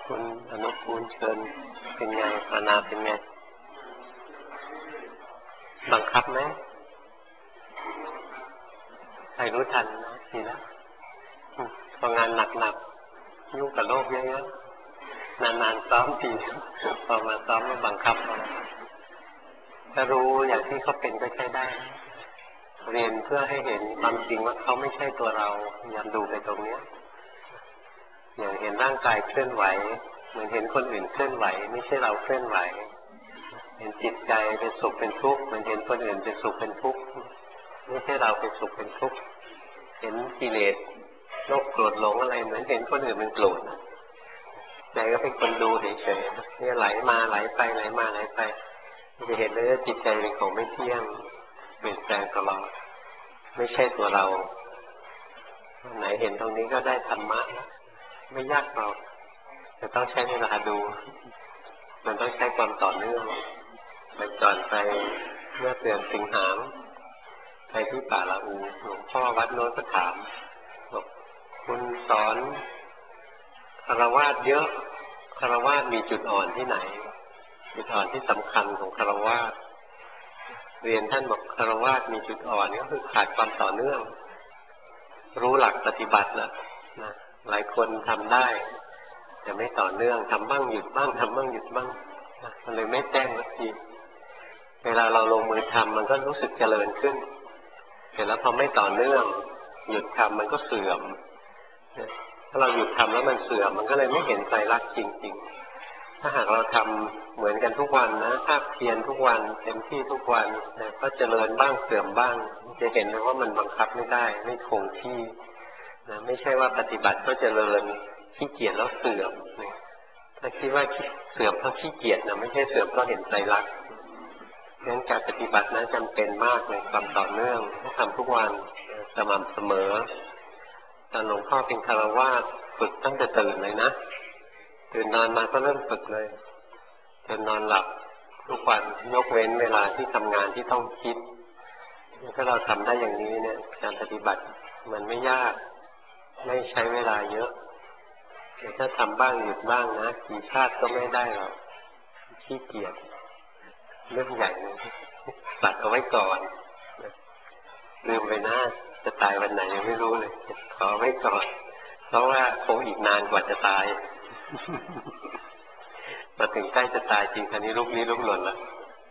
คุณอนุกูลเชิญเป็นไงภาวนาเป็นไงบังคับไหมใครรู้ทันนะดีแล้วพองานหนักๆยุ่งกับโลกเยอะๆนานๆซ้อมทีพอมาซ้อมแล้วบังคับถ้ารู้อย่างที่เขาเป็นก็ใช้ได้เรียนเพื่อให้เห็นความจริงว่าเขาไม่ใช่ตัวเราพยายามดูไปตรงนี้อย่างเห็นร่างกายเคลื่อนไหวเหมือนเห็นคนอื่นเคลื่อนไหวไม่ใช่เราเคลื่อนไหวเห็นจิตใจเป็นสุขเป็นทุกข์เหมือนเห็นคนอื่นเป็นสุขเป็นทุกข์ไม่ใช่เราเป็นสุขเป็นทุกข์เห็นกิเลสโลภโกรธหลงอะไรเหมือนเห็นคนอื่นเป็นโกรธใจก็เป็นคนดูเฉยๆเนี่ยไหลมาไหลไปไหลมาไหลไปจะเห็นเลยว่าจิตใจเป็นของไม่เที่ยงเปลี่ยนแปลงตลอดไม่ใช่ตัวเราไหนเห็นตรงนี้ก็ได้ธรรมะไม่ยากหรอกแต่ต้องใช้เวลาดูมันต้องใช้ความต่อเนื่องมันก่อนไปเมื่อเดือนสิงหาไปที่ป่าละอูหลวงพ่อวัดโน้นก็ถามบอกคุณสอนฆราวาสเยอะฆราวาสมีจุดอ่อนที่ไหนจุดอ่อนที่สำคัญของฆราวาสเรียนท่านบอกฆราวาสมีจุดอ่อนก็คือขาดความต่อเนื่องรู้หลักปฏิบัติแล้วนะหลายคนทำได้แต่ไม่ต่อเนื่องทำบ้างหยุดบ้างทำบ้างหยุดบ้างมันเลยไม่แจ้งสักทีเวลาเราลงมือทำมันก็รู้สึกเจริญขึ้นเสร็จแล้วพอไม่ต่อเนื่องหยุดทำมันก็เสื่อมถ้าเราหยุดทำแล้วมันเสื่อมมันก็เลยไม่เห็นไตรลักษณ์จริงๆถ้าหากเราทำเหมือนกันทุกวันนะภาคเพียรทุกวันเต็มที่ทุกวันนะก็เจริญบ้างเสื่อมบ้างจะเห็นเลยว่ามันบังคับไม่ได้ไม่คงที่นะไม่ใช่ว่าปฏิบัติก็เจริญขี้เกียจแล้วเสื่อมถ้าคิดว่าเสื่อมเพราะขี้เกียจนะไม่ใช่เสื่อมเพราะเห็นไตรลักษณ์งั้นการปฏิบัตินั้นจำเป็นมากในความต่อเนื่องต้องทำทุกวันสม่ำเสมอตอนหลวงพ่อเป็นฆราวาสฝึกตั้งแต่ตื่นเลยนะตื่นนอนมาก็เริ่มฝึกเลยจนนอนหลับทุกวันยกเว้นเวลาที่ทำงานที่ต้องคิดถ้าเราทำได้อย่างนี้เนี่ยการปฏิบัติมันไม่ยากไม่ใช้เวลาเยอะแต่ถ้าทำบ้างหยุดบ้างนะกี่ชาติก็ไม่ได้หรอกขี้เกียจเรื่องใหญ่เลยตัดเอาไว้ก่อนลืมไปนะจะตายวันไหนยังไม่รู้เลยขอไว้ก่อนเพราะว่าคงอีกนานกว่าจะตายมาถึงใกล้จะตายจริงคราวนี้ลุกลี้ลุกหล่นแล้ว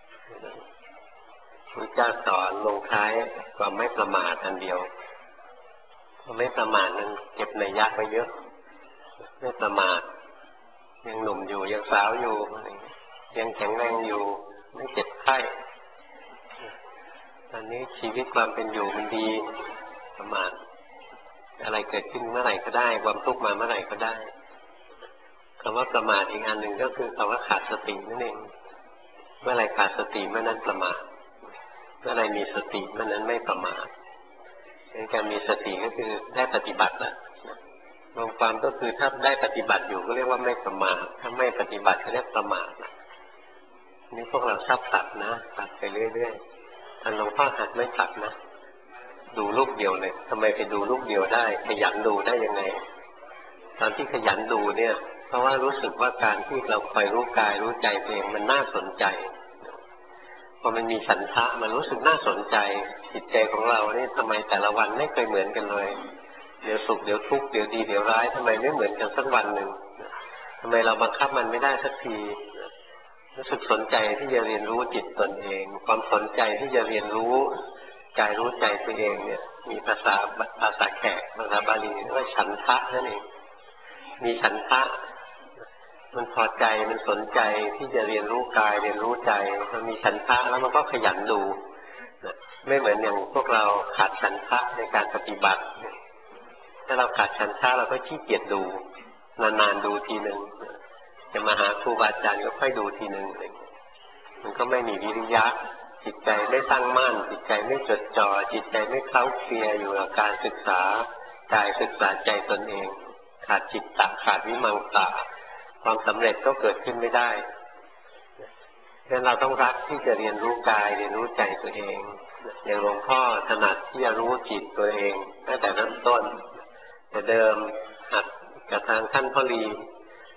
พระเจ้าสอนลงท้ายความไม่ประมาทอันเดียวความไม่ประมาทนั้นเก็บนัยยะไว้เยอะไม่ประมาทยังหนุ่มอยู่ยังสาวอยู่ยังแข็งแรงอยู่ไม่เจ็บไข้ตอนนี้ชีวิตความเป็นอยู่มันดีประมาทอะไรเกิดขึ้นเมื่อไหร่ก็ได้ความทุกข์มาเมื่อไหร่ก็ได้คำว่าประมาทอีกอันหนึ่งก็คือคำว่าขาดสตินั่นเองเมื่อไหร่ขาดสติเมื่อนั้นประมาทเมื่อไหร่มีสติเมื่อนั้นไม่ประมาทการมีสติก็คือได้ปฏิบัติแล้วรวมความก็คือถ้าได้ปฏิบัติอยู่ก็เรียกว่าไม่ประมาทถ้าไม่ปฏิบัติก็เรียกประมาทนี่พวกเราชอบตัดนะตัดไปเรื่อยๆท่านหลวงพ่อหัดไม่ตัดนะดูลูกเดียวเลยทำไมไปดูลูกเดียวได้ขยันดูได้ยังไงตอนที่ขยันดูเนี่ยเพราะว่ารู้สึกว่าการที่เราคอยรู้กายรู้ใจตัวเองมันน่าสนใจพอมันมีฉันทะมันรู้สึกน่าสนใจจิตใจของเราเนี่ยทำไมแต่ละวันไม่เคยเหมือนกันเลยเดี๋ยวสุขเดี๋ยวทุกข์เดี๋ยวดีเดี๋ยวร้ายทำไมไม่เหมือนกันสักวันหนึ่งทำไมเราบังคับมันไม่ได้สักทีรู้สึกสนใจที่จะเรียนรู้จิตตนเองความสนใจที่จะเรียนรู้กายรู้ใจตัวเองเนี่ยมีภาษาแขกภาษาบาลีเรียกว่าฉันทะนั่นเองมีฉันทะมันพอใจมันสนใจที่จะเรียนรู้กายเรียนรู้ใจมันมีฉันทะแล้วมันก็ขยันดูไม่เหมือนอย่างพวกเราขาดฉันทะในการปฏิบัติถ้าเราขาดฉันทะเราก็ขี้เกียจดูนานๆดูทีนึงจะมาหาครูบาอาจารย์ก็ค่อยดูทีนึงมันก็ไม่มีวิริยะจิตใจไม่ตั้งมั่นจิตใจไม่จดจ่อจิตใจไม่เคล้าเคลียอยู่กับการศึกษากายศึกษาใจตนเองขาดจิตตะขาดวิมังสาความสำเร็จก็เกิดขึ้นไม่ได้ดังนั้นเราต้องรักที่จะเรียนรู้กายเรียนรู้ใจตัวเองอย่างหลวงพ่อถนัดที่จะรู้จิตตัวเองตั้งแต่เริ่มต้นแต่เดิมหัดกับทางท่านพ่อลี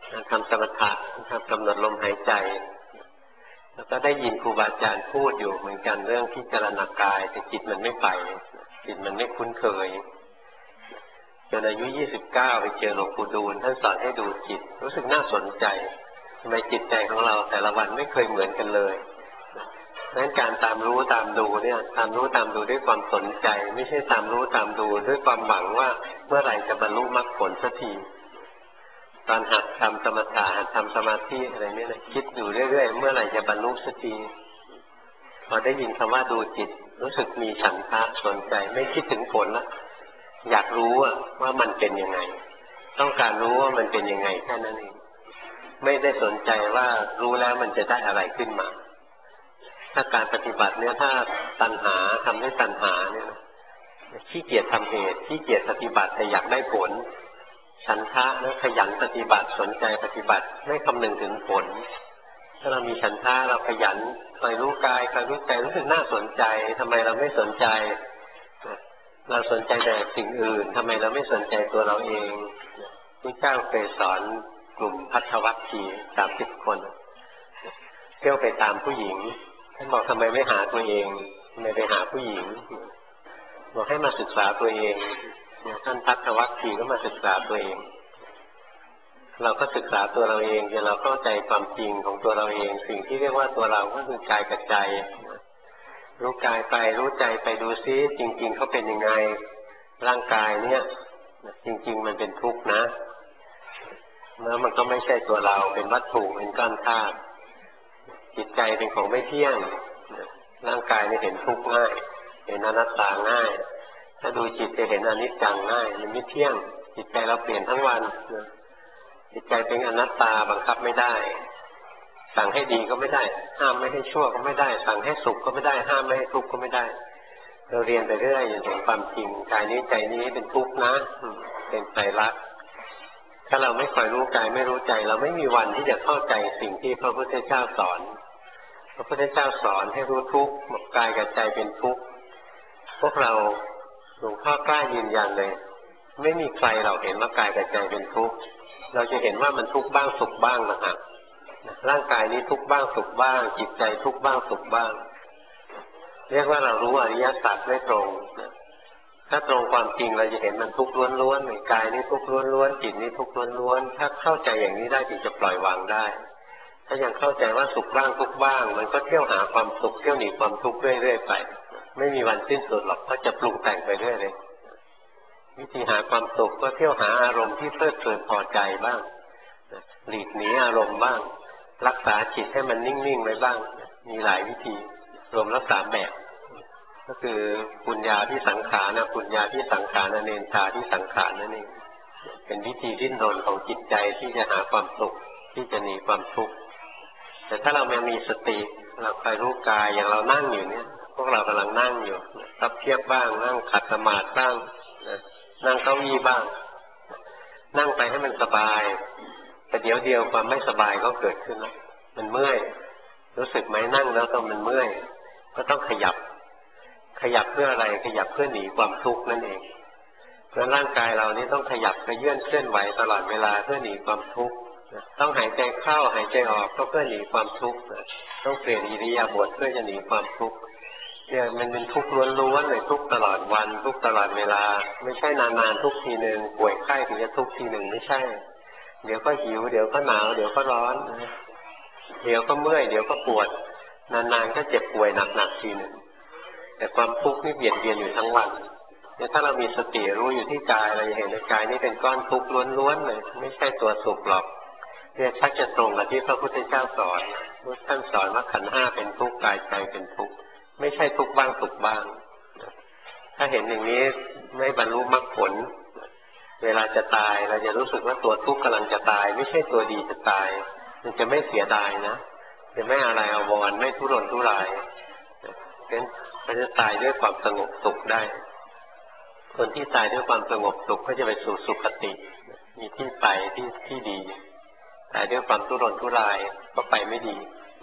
ทำสมถะกำหนดลมหายใจแล้วก็ได้ยินครูบาอาจารย์พูดอยู่เหมือนกันเรื่องพิจารณากายแต่จิตมันไม่ไปจิตมันไม่คุ้นเคยจนอายุ29ไปเจอหลวงปู่ดูลท่านสอนให้ดูจิตรู้สึกน่าสนใจทำไมจิตใจของเราแต่ละวันไม่เคยเหมือนกันเลยดังนั้นการตามรู้ตามดูเนี่ยตามรู้ตามดูด้วยความสนใจไม่ใช่ตามรู้ตามดูด้วยความหวังว่าเมื่อไหร่จะบรรลุมรรคผลสักทีตอนหัดทำสมถะหัดทำสมาธิอะไรเนี่ยนะคิดอยู่เรื่อยๆเมื่อไหร่จะบรรลุสักทีพอได้ยินคำว่าดูจิตรู้สึกมีฉันทะสนใจไม่คิดถึงผลละอยากรู้ว่ามันเป็นยังไงต้องการรู้ว่ามันเป็นยังไงแค่นั้นเองไม่ได้สนใจว่ารู้แล้วมันจะได้อะไรขึ้นมาถ้าการปฏิบัติเนี่ยถ้าตัณหาทำให้ตัณหาเนี่ยขี้เกียจทำเหตุขี้เกียจปฏิบัติแต่อยากได้ผลฉันทะแล้วขยันปฏิบัติสนใจปฏิบัติไม่คำนึงถึงผลถ้าเรามีฉันทะเราขยันคอยรู้กายคอยรู้ใจรู้สึกน่าสนใจทำไมเราไม่สนใจเราสนใจแต่สิ่งอื่นทำไมเราไม่สนใจตัวเราเองพระเจ้าเคยสอนกลุ่มภัททวัคคีย์30 คนเที่ยวไปตามผู้หญิงท่านบอกทำไมไม่หาตัวเองทำไมไปหาผู้หญิงบอกให้มาศึกษาตัวเองท่านภัททวัคคีย์ก็มาศึกษาตัวเองเราก็ศึกษาตัวเราเองจนเราเข้าใจความจริงของตัวเราเองสิ่งที่เรียกว่าตัวเราก็คือกายกับใจรู้กายไปรู้ใจไปดูซิจริงๆเขาเป็นยังไงร่างกายเนี่ยจริงๆมันเป็นทุกข์นะแล้วมันก็ไม่ใช่ตัวเราเป็นวัตถุเป็นก้อนธาตุจิตใจเป็นของไม่เที่ยงร่างกายเนี่ยเห็นทุกข์ง่ายเห็นอนัตตาง่ายถ้าดูจิตจะเห็นอนิจจังง่ายมันไม่เที่ยงจิตใจเราเปลี่ยนทั้งวันจิตใจเป็นอนัตตาบังคับไม่ได้สั่งให้ดีก็ไม่ได้ห้ามไม่ให้ชั่วก็ไม่ได้สั่งให้สุขก็ไม่ได้ห้ามไม่ให้ทุกข์ก็ไม่ได้เราเรียนไปเรื่อยอย่างเห็นความจริงกายนี้ใจนี้เป็นทุกข์นะเป็นไตรลักษณ์ถ้าเราไม่คอยรู้กายไม่รู้ใจเราไม่มีวันที่จะเข้าใจสิ่งที่พระพุทธเจ้าสอนพระพุทธเจ้าสอนให้รู้ทุกข์กายกับใจเป็นทุกข์พวกเราหลวงพ่อกล้ายืนยันเลยไม่มีใครเราเห็นว่ากายกับใจเป็นทุกข์เราจะเห็นว่ามันทุกข์บ้างสุขบ้างนะครับร่างกายนี้ทุกข์บ้างสุขบ้างจิตใจทุกข์บ้างสุขบ้างเรียกว่าเรารู้อริยสัจไม่ตรงถ้าตรงความจริงเราจะเห็นมันทุกข์ล้วนๆกายนี้ทุกข์ล้วนๆจิตนี้ทุกข์ล้วนๆถ้าเข้าใจอย่างนี้ได้ถึงจะปล่อยวางได้ถ้ายังเข้าใจว่าสุขบ้างทุกข์บ้างมันก็เที่ยวหาความสุขเที่ยวหนีความทุกข์เรื่อยๆไปไม่มีวันสิ้นสุดหรอกเพราะจะปรุงแต่งไปเรื่อยเลยวิธีหาความสุขก็เที่ยวหาอารมณ์ที่เพลิดเพลินพอใจบ้างหลีกหนีอารมณ์บ้างรักษาจิตให้มันนิ่งๆไว้บ้างมีหลายวิธีรวมแล้ว3 แบบก็คือปุญญาที่สังขารนะปุญญาที่สังขารเนนชาที่สังขารนั่นเองเป็นวิธีดิ้นรนของจิตใจที่จะหาความสุขที่จะหนีความทุกข์แต่ถ้าเราไม่มีสติเราคอยรู้กายอย่างเรานั่งอยู่เนี่ยพวกเรากำลังนั่งอยู่ทับเทียบบ้างนั่งขัดสมาธิบ้างนั่งเก้าอี้บ้างนั่งไปให้มันสบายแต่เดี๋ยวเดียวความไม่สบายก็เกิดขึ้นแล้วมันเมื่อยรู้สึกไหมนั่งแล้วต้องมันเมื่อยก็ต้องขยับเพื่ออะไรขยับเพื่อหนีความทุกข์นั่นเองเพราะร่างกายเรานี่ต้องขยับกระเยื่อนเคลื่อนไหวตลอดเวลาเพื่อหนีความทุกข์ต้องหายใจเข้าหายใจออกก็เพื่อหนีความทุกข์ต้องเปลี่ยนอิริยาบถเพื่อจะหนีความทุกข์เนี่ยมันเป็นทุกข์ล้วนๆเลยทุกข์ตลอดวันทุกข์ตลอดเวลาไม่ใช่นานๆทุกทีนึงป่วยไข้ถึงจะทุกข์ทีนึงไม่ใช่เดี๋ยวก็หิวเดี๋ยวก็หนาวเดี๋ยวก็ร้อนเดี๋ยวก็เมื่อยเดี๋ยวก็ปวดนานๆก็เจ็บป่วยหนักๆทีนึงแต่ความทุกข์นี่เบียดเบียนอยู่ทั้งวันเนี่ยถ้าเรามีสติรู้อยู่ที่กายเราจะเห็นในกายนี่เป็นก้อนทุกข์ล้วนๆเลยไม่ใช่ตัวสุขหรอกเนี่ยชักจะตรงกับที่พระพุทธเจ้าสอนท่านสอนว่าขันธ์5เป็นทุกข์กายใจเป็นทุกข์ไม่ใช่ทุกข์บ้างสุขบ้างถ้าเห็นอย่างนี้ไม่บรรลุมรรคผลเวลาจะตายเราจะรู้สึกว่าตัวทุกข์กำลังจะตายไม่ใช่ตัวดีจะตายมันจะไม่เสียดายนะจะไม่อะไรอาวรณ์ไม่ทุรนทุรายเป็นมันจะตายด้วยความสงบสุขได้คนที่ตายด้วยความสงบสุขก็จะไปสู่สุคติมีที่ไปที่ดีตายด้วยความทุรนทุรายก็ไปไม่ดี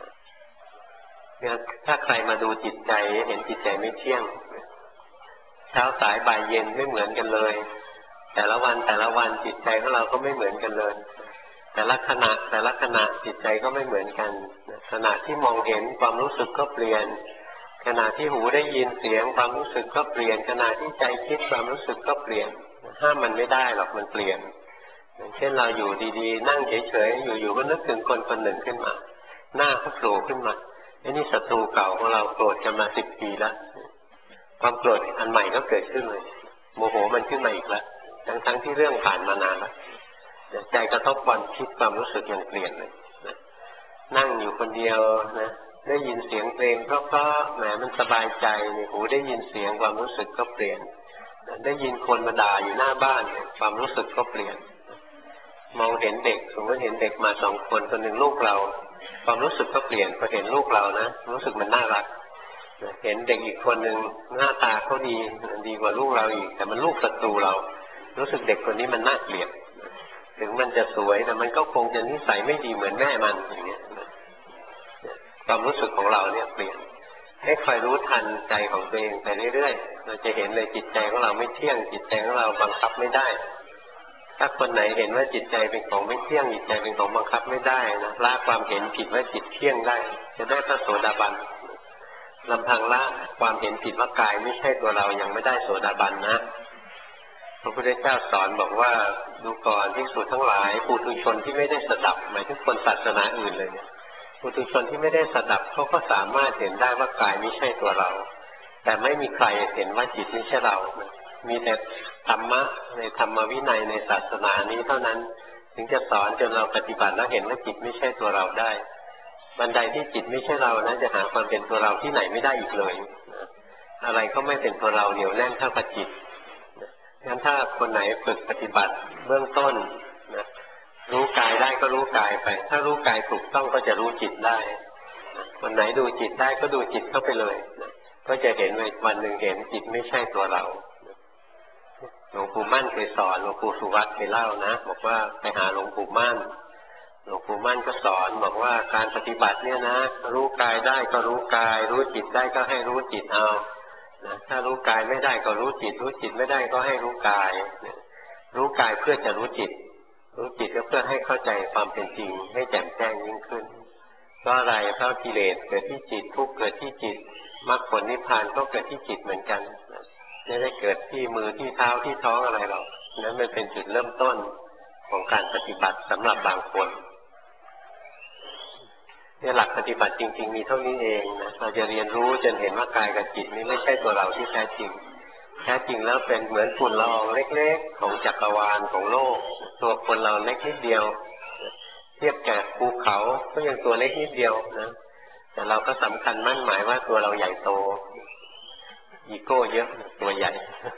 ถ้าใครมาดูจิตใจเห็นจิตใจไม่เที่ยงเช้าสายบ่ายเย็นไม่เหมือนกันเลยแต่ละวันจิตใจของเราก็ไม่เหมือนกันเลยแต่ละขณะจิตใจก็ไม่เหมือนกันขณะที่มองเห็นความรู้สึกก็เปลี่ยนขณะที่หูได้ยินเสียงความรู้สึกก็เปลี่ยนขณะที่ใจคิดความรู้สึกก็เปลี่ยนห้ามมันไม่ได้หรอกมันเปลี่ยนอย่างเช่นเราอยู่ดีๆนั่งเฉยๆอยู่ๆก็นึกถึงคนคนหนึ่งขึ้นมาหน้าก็โผล่ขึ้นมาไอ้นี่ศัตรูเก่าของเราโกรธกันมา10 ปีแล้วความโกรธอันใหม่ก็เกิดขึ้นเลยโมโหมันขึ้นมาอีกแล้วทั้งที่เรื่องผ่านมานานแล้วใจกระทบความคิดความรู้สึกยังเปลี่ยนเลยนั่งอยู่คนเดียวนะได้ยินเสียงเพลงเพราะๆแหมมันสบายใจหูได้ยินเสียงความรู้สึกก็เปลี่ยนได้ยินคนมาด่าอยู่หน้าบ้านความรู้สึกก็เปลี่ยนมองเห็นเด็กสมมติเห็นเด็กมา2 คนคนหนึ่งลูกเราความรู้สึกก็เปลี่ยนพอเห็นลูกเรานะรู้สึกมันน่ารักเห็นเด็กอีกคนหนึ่งหน้าตาเขาดีกว่าลูกเราอีกแต่มันลูกศัตรูเรารู้สึกเด็กคนนี้มันน่าเกลียดถึงมันจะสวยแต่มันก็คงจะนิสัยไม่ดีเหมือนแม่มันอย่างเงี้ยความรู้สึกของเราเนี่ยเปลี่ยนให้คอยรู้ทันใจของตัวเองไปเรื่อยๆเราจะเห็นเลยจิตใจของเราไม่เที่ยงจิตใจของเราบังคับไม่ได้ถ้าคนไหนเห็นว่าจิตใจเป็นของไม่เที่ยงจิตใจเป็นของบังคับไม่ได้นะละความเห็นผิดว่าจิตเที่ยงได้จะได้พระโสดาบันลำพังละความเห็นผิดว่ากายไม่ใช่ตัวเรายังไม่ได้โสดาบันนะพระพุทธเจ้าสอนบอกว่าดูก่อนภิกษุทั้งหลายปุถุชนที่ไม่ได้สดับหมายถึงคนศาสนาอื่นเลยเนี่ยปุถุชนที่ไม่ได้สดับเขาก็สามารถเห็นได้ว่ากายไม่ใช่ตัวเราแต่ไม่มีใครเห็นว่าจิตไม่ใช่เรามีแต่ธรรมะในธรรมวินัยในศาสนานี้เท่านั้นถึงจะสอนจนเราปฏิบัติแล้วเห็นว่าจิตไม่ใช่ตัวเราได้บันไดที่จิตไม่ใช่เรานะจะหาความเป็นตัวเราที่ไหนไม่ได้อีกเลยอะไรก็ไม่เป็นตัวเราเหนียวแน่นเท่ากับจิตงั้นถ้าคนไหนฝึกปฏิบัติเบื้องต้นนะรู้กายได้ก็รู้กายไปถ้ารู้กายถูกต้องก็จะรู้จิตได้คนไหนดูจิตได้ก็ดูจิตเข้าไปเลยก็จะเห็นวันหนึ่งเห็นจิตไม่ใช่ตัวเราหลวงปู่มั่นเคยสอนหลวงปู่สุวัตเคยเล่านะบอกว่าไปหาหลวงปู่มั่นหลวงปู่มั่นก็สอนบอกว่าการปฏิบัติเนี่ยนะรู้กายได้ก็รู้กายรู้จิตได้ก็ให้รู้จิตเอาถ้ารู้กายไม่ได้ก็รู้จิตรู้จิตไม่ได้ก็ให้รู้กายรู้กายเพื่อจะรู้จิตรู้จิตก็เพื่อให้เข้าใจความเป็นจริงให้แจ่มแจ้งยิ่งขึ้นเพราะอะไรเพราะกิเลสเกิดที่จิตทุกข์เกิดที่จิตมรรคผลนิพพานก็เกิดที่จิตเหมือนกันไม่ได้เกิดที่มือที่เท้าที่ท้องอะไรหรอกนั้นมันเป็นจุดเริ่มต้นของการปฏิบัติสำหรับบางคนเนี่ยหลักปฏิบัติจริงๆมีเท่านี้เองนะเราจะเรียนรู้จนเห็นว่ากายกับจิตนี้ไม่ใช่ตัวเราที่แท้จริงแล้วเป็นเหมือนฝุ่นละอองเล็กๆของจักรวาลของโลกตัวคนเราเล็กนิดเดียวเทียบกับภูเขาก็ยังตัวเล็กนิดเดียวนะแต่เราก็สำคัญมั่นหมายว่าตัวเราใหญ่โตอีโก้เยอะตัวใหญ่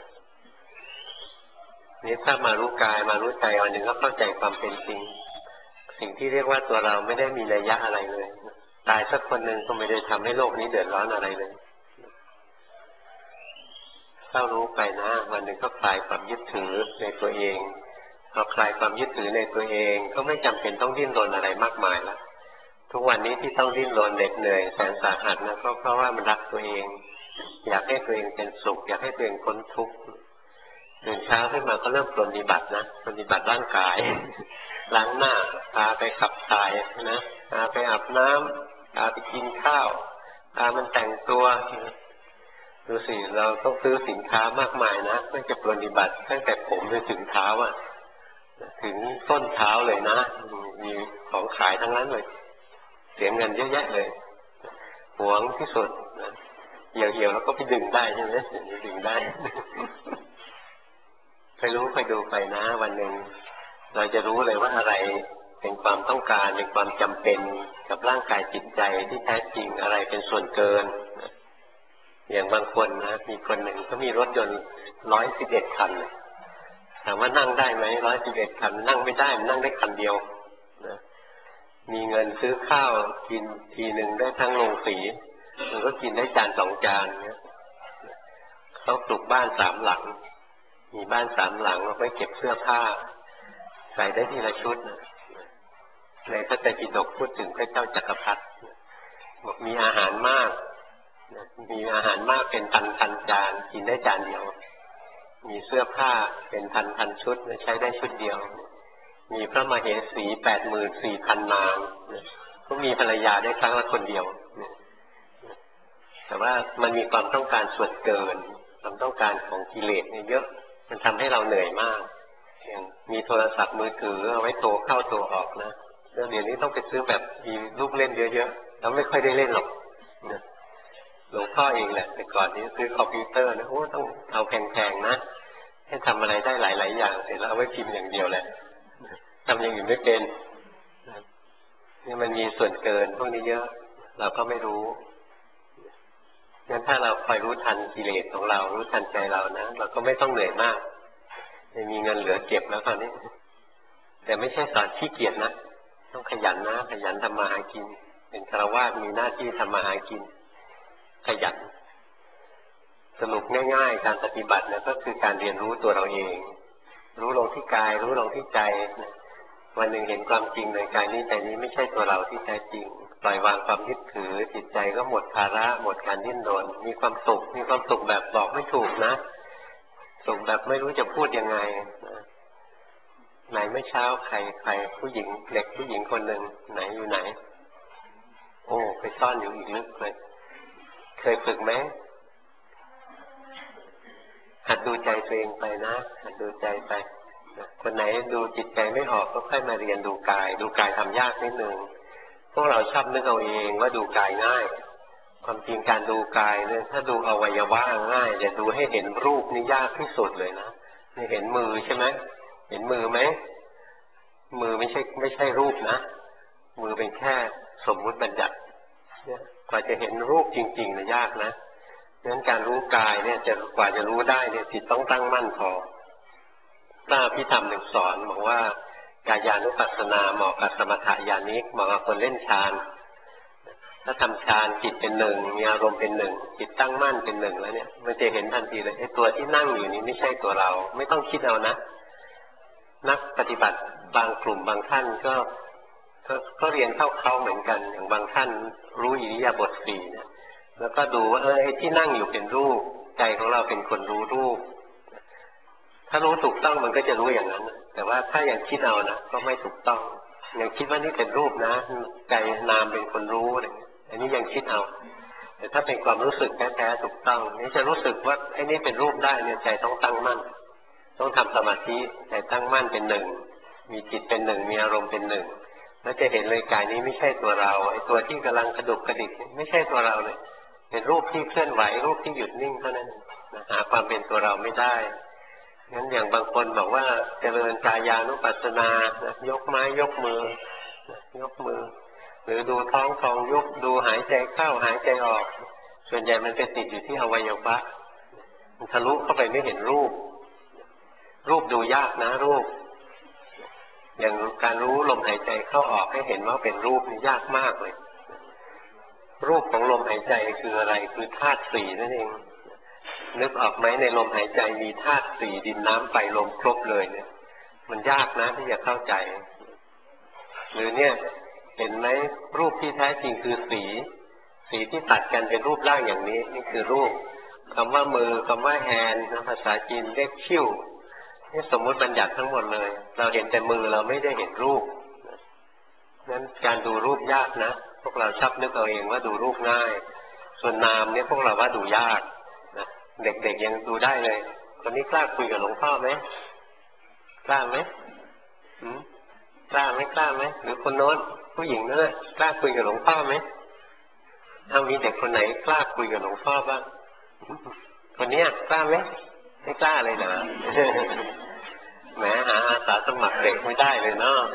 นี่ถ้ามารู้กายมารู้ใจวันหนึ่งก็เข้าใจความเป็นจริงสิ่งที่เรียกว่าตัวเราไม่ได้มีนัยยะอะไรเลยตายสักคนหนึ่งก็ไม่ได้ทำให้โลกนี้เดือดร้อนอะไรเลยถ้ารู้ไปนะวันหนึ่งก็คลายความยึดถือในตัวเองพอคลายความยึดถือในตัวเองก็ไม่จำเป็นต้องดิ้นรนอะไรมากมายแล้วทุกวันนี้ที่ต้องดิ้นรนเหน็ดเหนื่อยแสนสาหัสนะเพราะว่ามันรักตัวเองอยากให้ตัวเองเป็นสุขอยากให้ตัวเองพ้นทุกข์ตื่นเช้าขึ้นมาก็เริ่มปฏิบัตินะปฏิบัติร่างกายล้างหน้าพาไปขับถ่ายนะพาไปอาบน้ำพาไปกินข้าวพามันแต่งตัวดูสิเราต้องซื้อสินค้ามากมายนะเพื่อจะปฏิบัติตั้งแต่ผมจนถึงเท้าอ่ะถึงต้นเท้าเลยนะมีของขายทั้งนั้นเลยเสียเงินเยอะแยะเลยหวงที่สุดนะเหี่ยวๆแล้วก็ไปดึงได้ใช่ไหมดึงได้ไปรู้ไปดูไปนะวันหนึ่งเราจะรู้เลยว่าอะไรเป็นความต้องการเป็นความจำเป็นกับร่างกายจิตใจที่แท้จริงอะไรเป็นส่วนเกินอย่างบางคนนะมีคนหนึ่งก็มีรถยนต์111 คันถามว่านั่งได้ไหม111 คันนั่งไม่ได้นั่งได้คันเดียวนะมีเงินซื้อข้าวกินทีหนึ่งได้ทั้งโรงสีมันก็กินได้จาน2 จานเนี่ยเขาปลูกบ้าน3 หลังมีบ้าน3 หลังไว้เก็บเสื้อผ้าใส่ได้ทีละชุดในพระไตรปิฎกพูดถึงพระเจ้าจักรพรรดิบอกมีอาหารมากเป็นพันจานกินได้จานเดียวมีเสื้อผ้าเป็นพันชุดใช้ได้ชุดเดียวมีพระมเหสี84,000 นางก็มีภรรยาได้ครั้งละคนเดียวแต่ว่ามันมีความต้องการส่วนเกินความต้องการของกิเลสเนี่ยเยอะมันทำให้เราเหนื่อยมากอย่างมีโทรศัพท์มือถือเอาไว้โทรเข้าโทรออกนะแล้วเดี๋ยวนี้ต้องไปซื้อแบบมีลูกเล่นเยอะๆแล้วไม่ค่อยได้เล่นหรอกหลวงพ่อเองแหละแต่ก่อนนี้ซื้อคอมพิวเตอร์นะโอ้ต้องเอาแพงๆนะให้ทำอะไรได้หลายๆอย่างเสร็จแล้วเอาไว้พิมพ์อย่างเดียวแหละทำอย่างอื่นไม่เป็นนี่มันมีส่วนเกินพวกนี้เยอะเราก็ไม่รู้งั้นถ้าเราคอยรู้ทันกิเลสของเรารู้ทันใจเรานะเราก็ไม่ต้องเหนื่อยมากไม่มีเงินเหลือเก็บแล้วตอนนี้แต่ไม่ใช่สอนขี้เกียจนะต้องขยันนะขยันทำมาหากินเป็นฆราวาสมีหน้าที่ทำมาหากินขยันสรุปง่ายๆการปฏิบัติเนี่ยก็คือการเรียนรู้ตัวเราเองรู้ลงที่กายรู้ลงที่ใจวันหนึ่งเห็นความจริงในกายนี้ใจนี้ไม่ใช่ตัวเราที่แท้จริงปล่อยวางความยึดถือจิตใจก็หมดภาระหมดการดิ้นรนมีความสุขแบบบอกไม่ถูกนะสุขแบบไม่รู้จะพูดยังไงไหนเมื่อเช้าใครผู้หญิงเด็กผู้หญิงคนหนึ่งไหนอยู่ไหนโอ้ไปซ่อนอยู่อีกลึกเลยเคยฝึกไหมหัดดูใจตัวเองไปนะหัดดูใจไปคนไหนดูจิตใจไม่ออกก็ค่อยมาเรียนดูกายทำยากนิดนึงพวกเราชอบนึกเอาเองว่าดูกายง่ายความจริงการดูกายเนี่ยถ้าดูอวัยวะง่ายจะดูให้เห็นรูปนี่ยากที่สุดเลยนะนี่เห็นมือใช่ไหมเห็นมือไหมมือไม่ใช่รูปนะมือเป็นแค่สมมุติบัญญัติกว่าจะเห็นรูปจริงๆเนี่ยยากนะดังนั้นการรู้กายเนี่ยกว่าจะรู้ได้เนี่ยจิตต้องตั้งมั่นพอพระอภิธรรมหนึ่งสอนบอกว่ากายานุปัสสนาเหมาะกับสมถะญาณิกเหมาะกับคนเล่นฌานถ้าทำฌานจิตเป็นหนึ่งมีอารมณ์เป็นหนึ่งจิตตั้งมั่นเป็นหนึ่งแล้วเนี่ยมันจะเห็นทันทีเลยไอ้ตัวที่นั่งอยู่นี้ไม่ใช่ตัวเราไม่ต้องคิดเอานะนักปฏิบัติบางกลุ่มบางท่านก็เรียนเข้าเขาเหมือนกันอย่างบางท่านรู้อิริยาบถสี่เนี่ยแล้วก็ดูว่าไอ้ที่นั่งอยู่เป็นรูปใจของเราเป็นคนรู้รูปถ้ารู้ถูกต้องมันก็จะรู้อย่างนั้นแต่ว่าถ้ายังคิดเอานะก็ไม่ถูกต้องยังคิดว่านี่เป็นรูปนะใจนามเป็นคนรู้อะไรเงี้ยอันนี้ยังคิดเอาแต่ถ้าเป็นความรู้สึกแท้ๆถูกต้องนี่จะรู้สึกว่าไอ้นี่เป็นรูปได้เนี่ยใจต้องตั้งมั่นต้องทำสมาธิใจตั้งมั่นเป็นหนึ่งมีจิตเป็นหนึ่งมีอารมณ์เป็นหนึ่งแล้วจะเห็นเลยกายนี้ไม่ใช่ตัวเราไอ้ตัวที่กำลังกระดุกกระดิกไม่ใช่ตัวเราเลยเป็นรูปที่เคลื่อนไหวรูปที่หยุดนิ่งเท่านั้นหาความเป็นตัวเราไม่ได้งั้นอย่างบางคนบอกว่าเจริญกายานุปัสสนายกไม้ยกมือหรือดูท้องฟองยุบดูหายใจเข้าหายใจออกส่วนใหญ่มันไปติดอยู่ที่อวัยวะมันทะลุเข้าไปไม่เห็นรูปดูยากนะรูปอย่างการรู้ลมหายใจเข้าออกให้เห็นว่าเป็นรูปนี่ยากมากเลยรูปของลมหายใจคืออะไรคือธาตุสี่นั่นเองนึกออกไหมในลมหายใจมีธาตุสี่ดินน้ำไฟลมครบเลยเนี่ยมันยากนะที่จะเข้าใจหรือเนี่ยเห็นไหมรูปที่แท้จริงคือสีที่ตัดกันเป็นรูปร่างอย่างนี้นี่คือรูปคำว่ามือคำว่าแฮนด์ภาษาจีนเรียกคิ้วนี่สมมุติบัญญัติทั้งหมดเลยเราเห็นแต่มือเราไม่ได้เห็นรูปนั้นการดูรูปยากนะพวกเราชอบนึกเอาเองว่าดูรูปง่ายส่วนนามเนี่ยพวกเราว่าดูยากนะเด็กๆยังดูได้เลยคนนี้กล้าคุยกับหลวงพ่อไหมกล้าไหมกล้าไหมหรือคนโน้นผู้หญิงนั่นกล้าคุยกับหลวงพ่อไหมถ้ามีเด็กคนไหนกล้าคุยกับหลวงพ่อบ้างคนนี้กล้าไหมไม่กล้าเลยนะแหมหาอาสาสมัครเด็กไม่ได้เลยเนาะ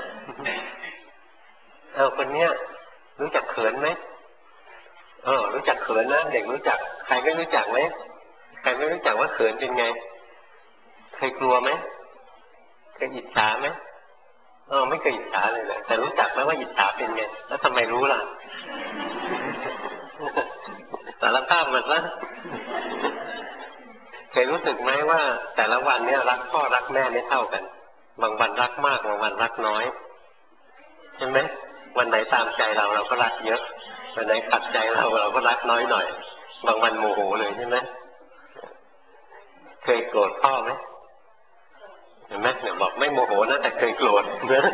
คนเนี้ยรู้จักเขินไหมรู้จักเขินนะเด็กรู้จักใครไม่รู้จักไหมใครไม่รู้จักว่าเขินเป็นไงเคยกลัวไหมเคยอิจฉาไหมไม่เคยอิจฉาเลยแหละแต่รู้จักไหมว่าอิจฉาเป็นไงแล้วทำไมรู้ล่ะสารภาพมันซะเคยรู้สึกไหมว่าแต่ละวันเนี่ยรักพ่อรักแม่ไม่เท่ากันบางวันรักมากบางวันรักน้อยใช่ไหมวันไหนตามใจเราก็รักเยอะวันไหนขัดใจเราก็รักน้อยหน่อยบางวันโมโหเลยใช่ไหมเคยโกรธพ่อไหมห็นไหมเนี่ยบอกไม่โมโหนะแต่เคยโกรธนะ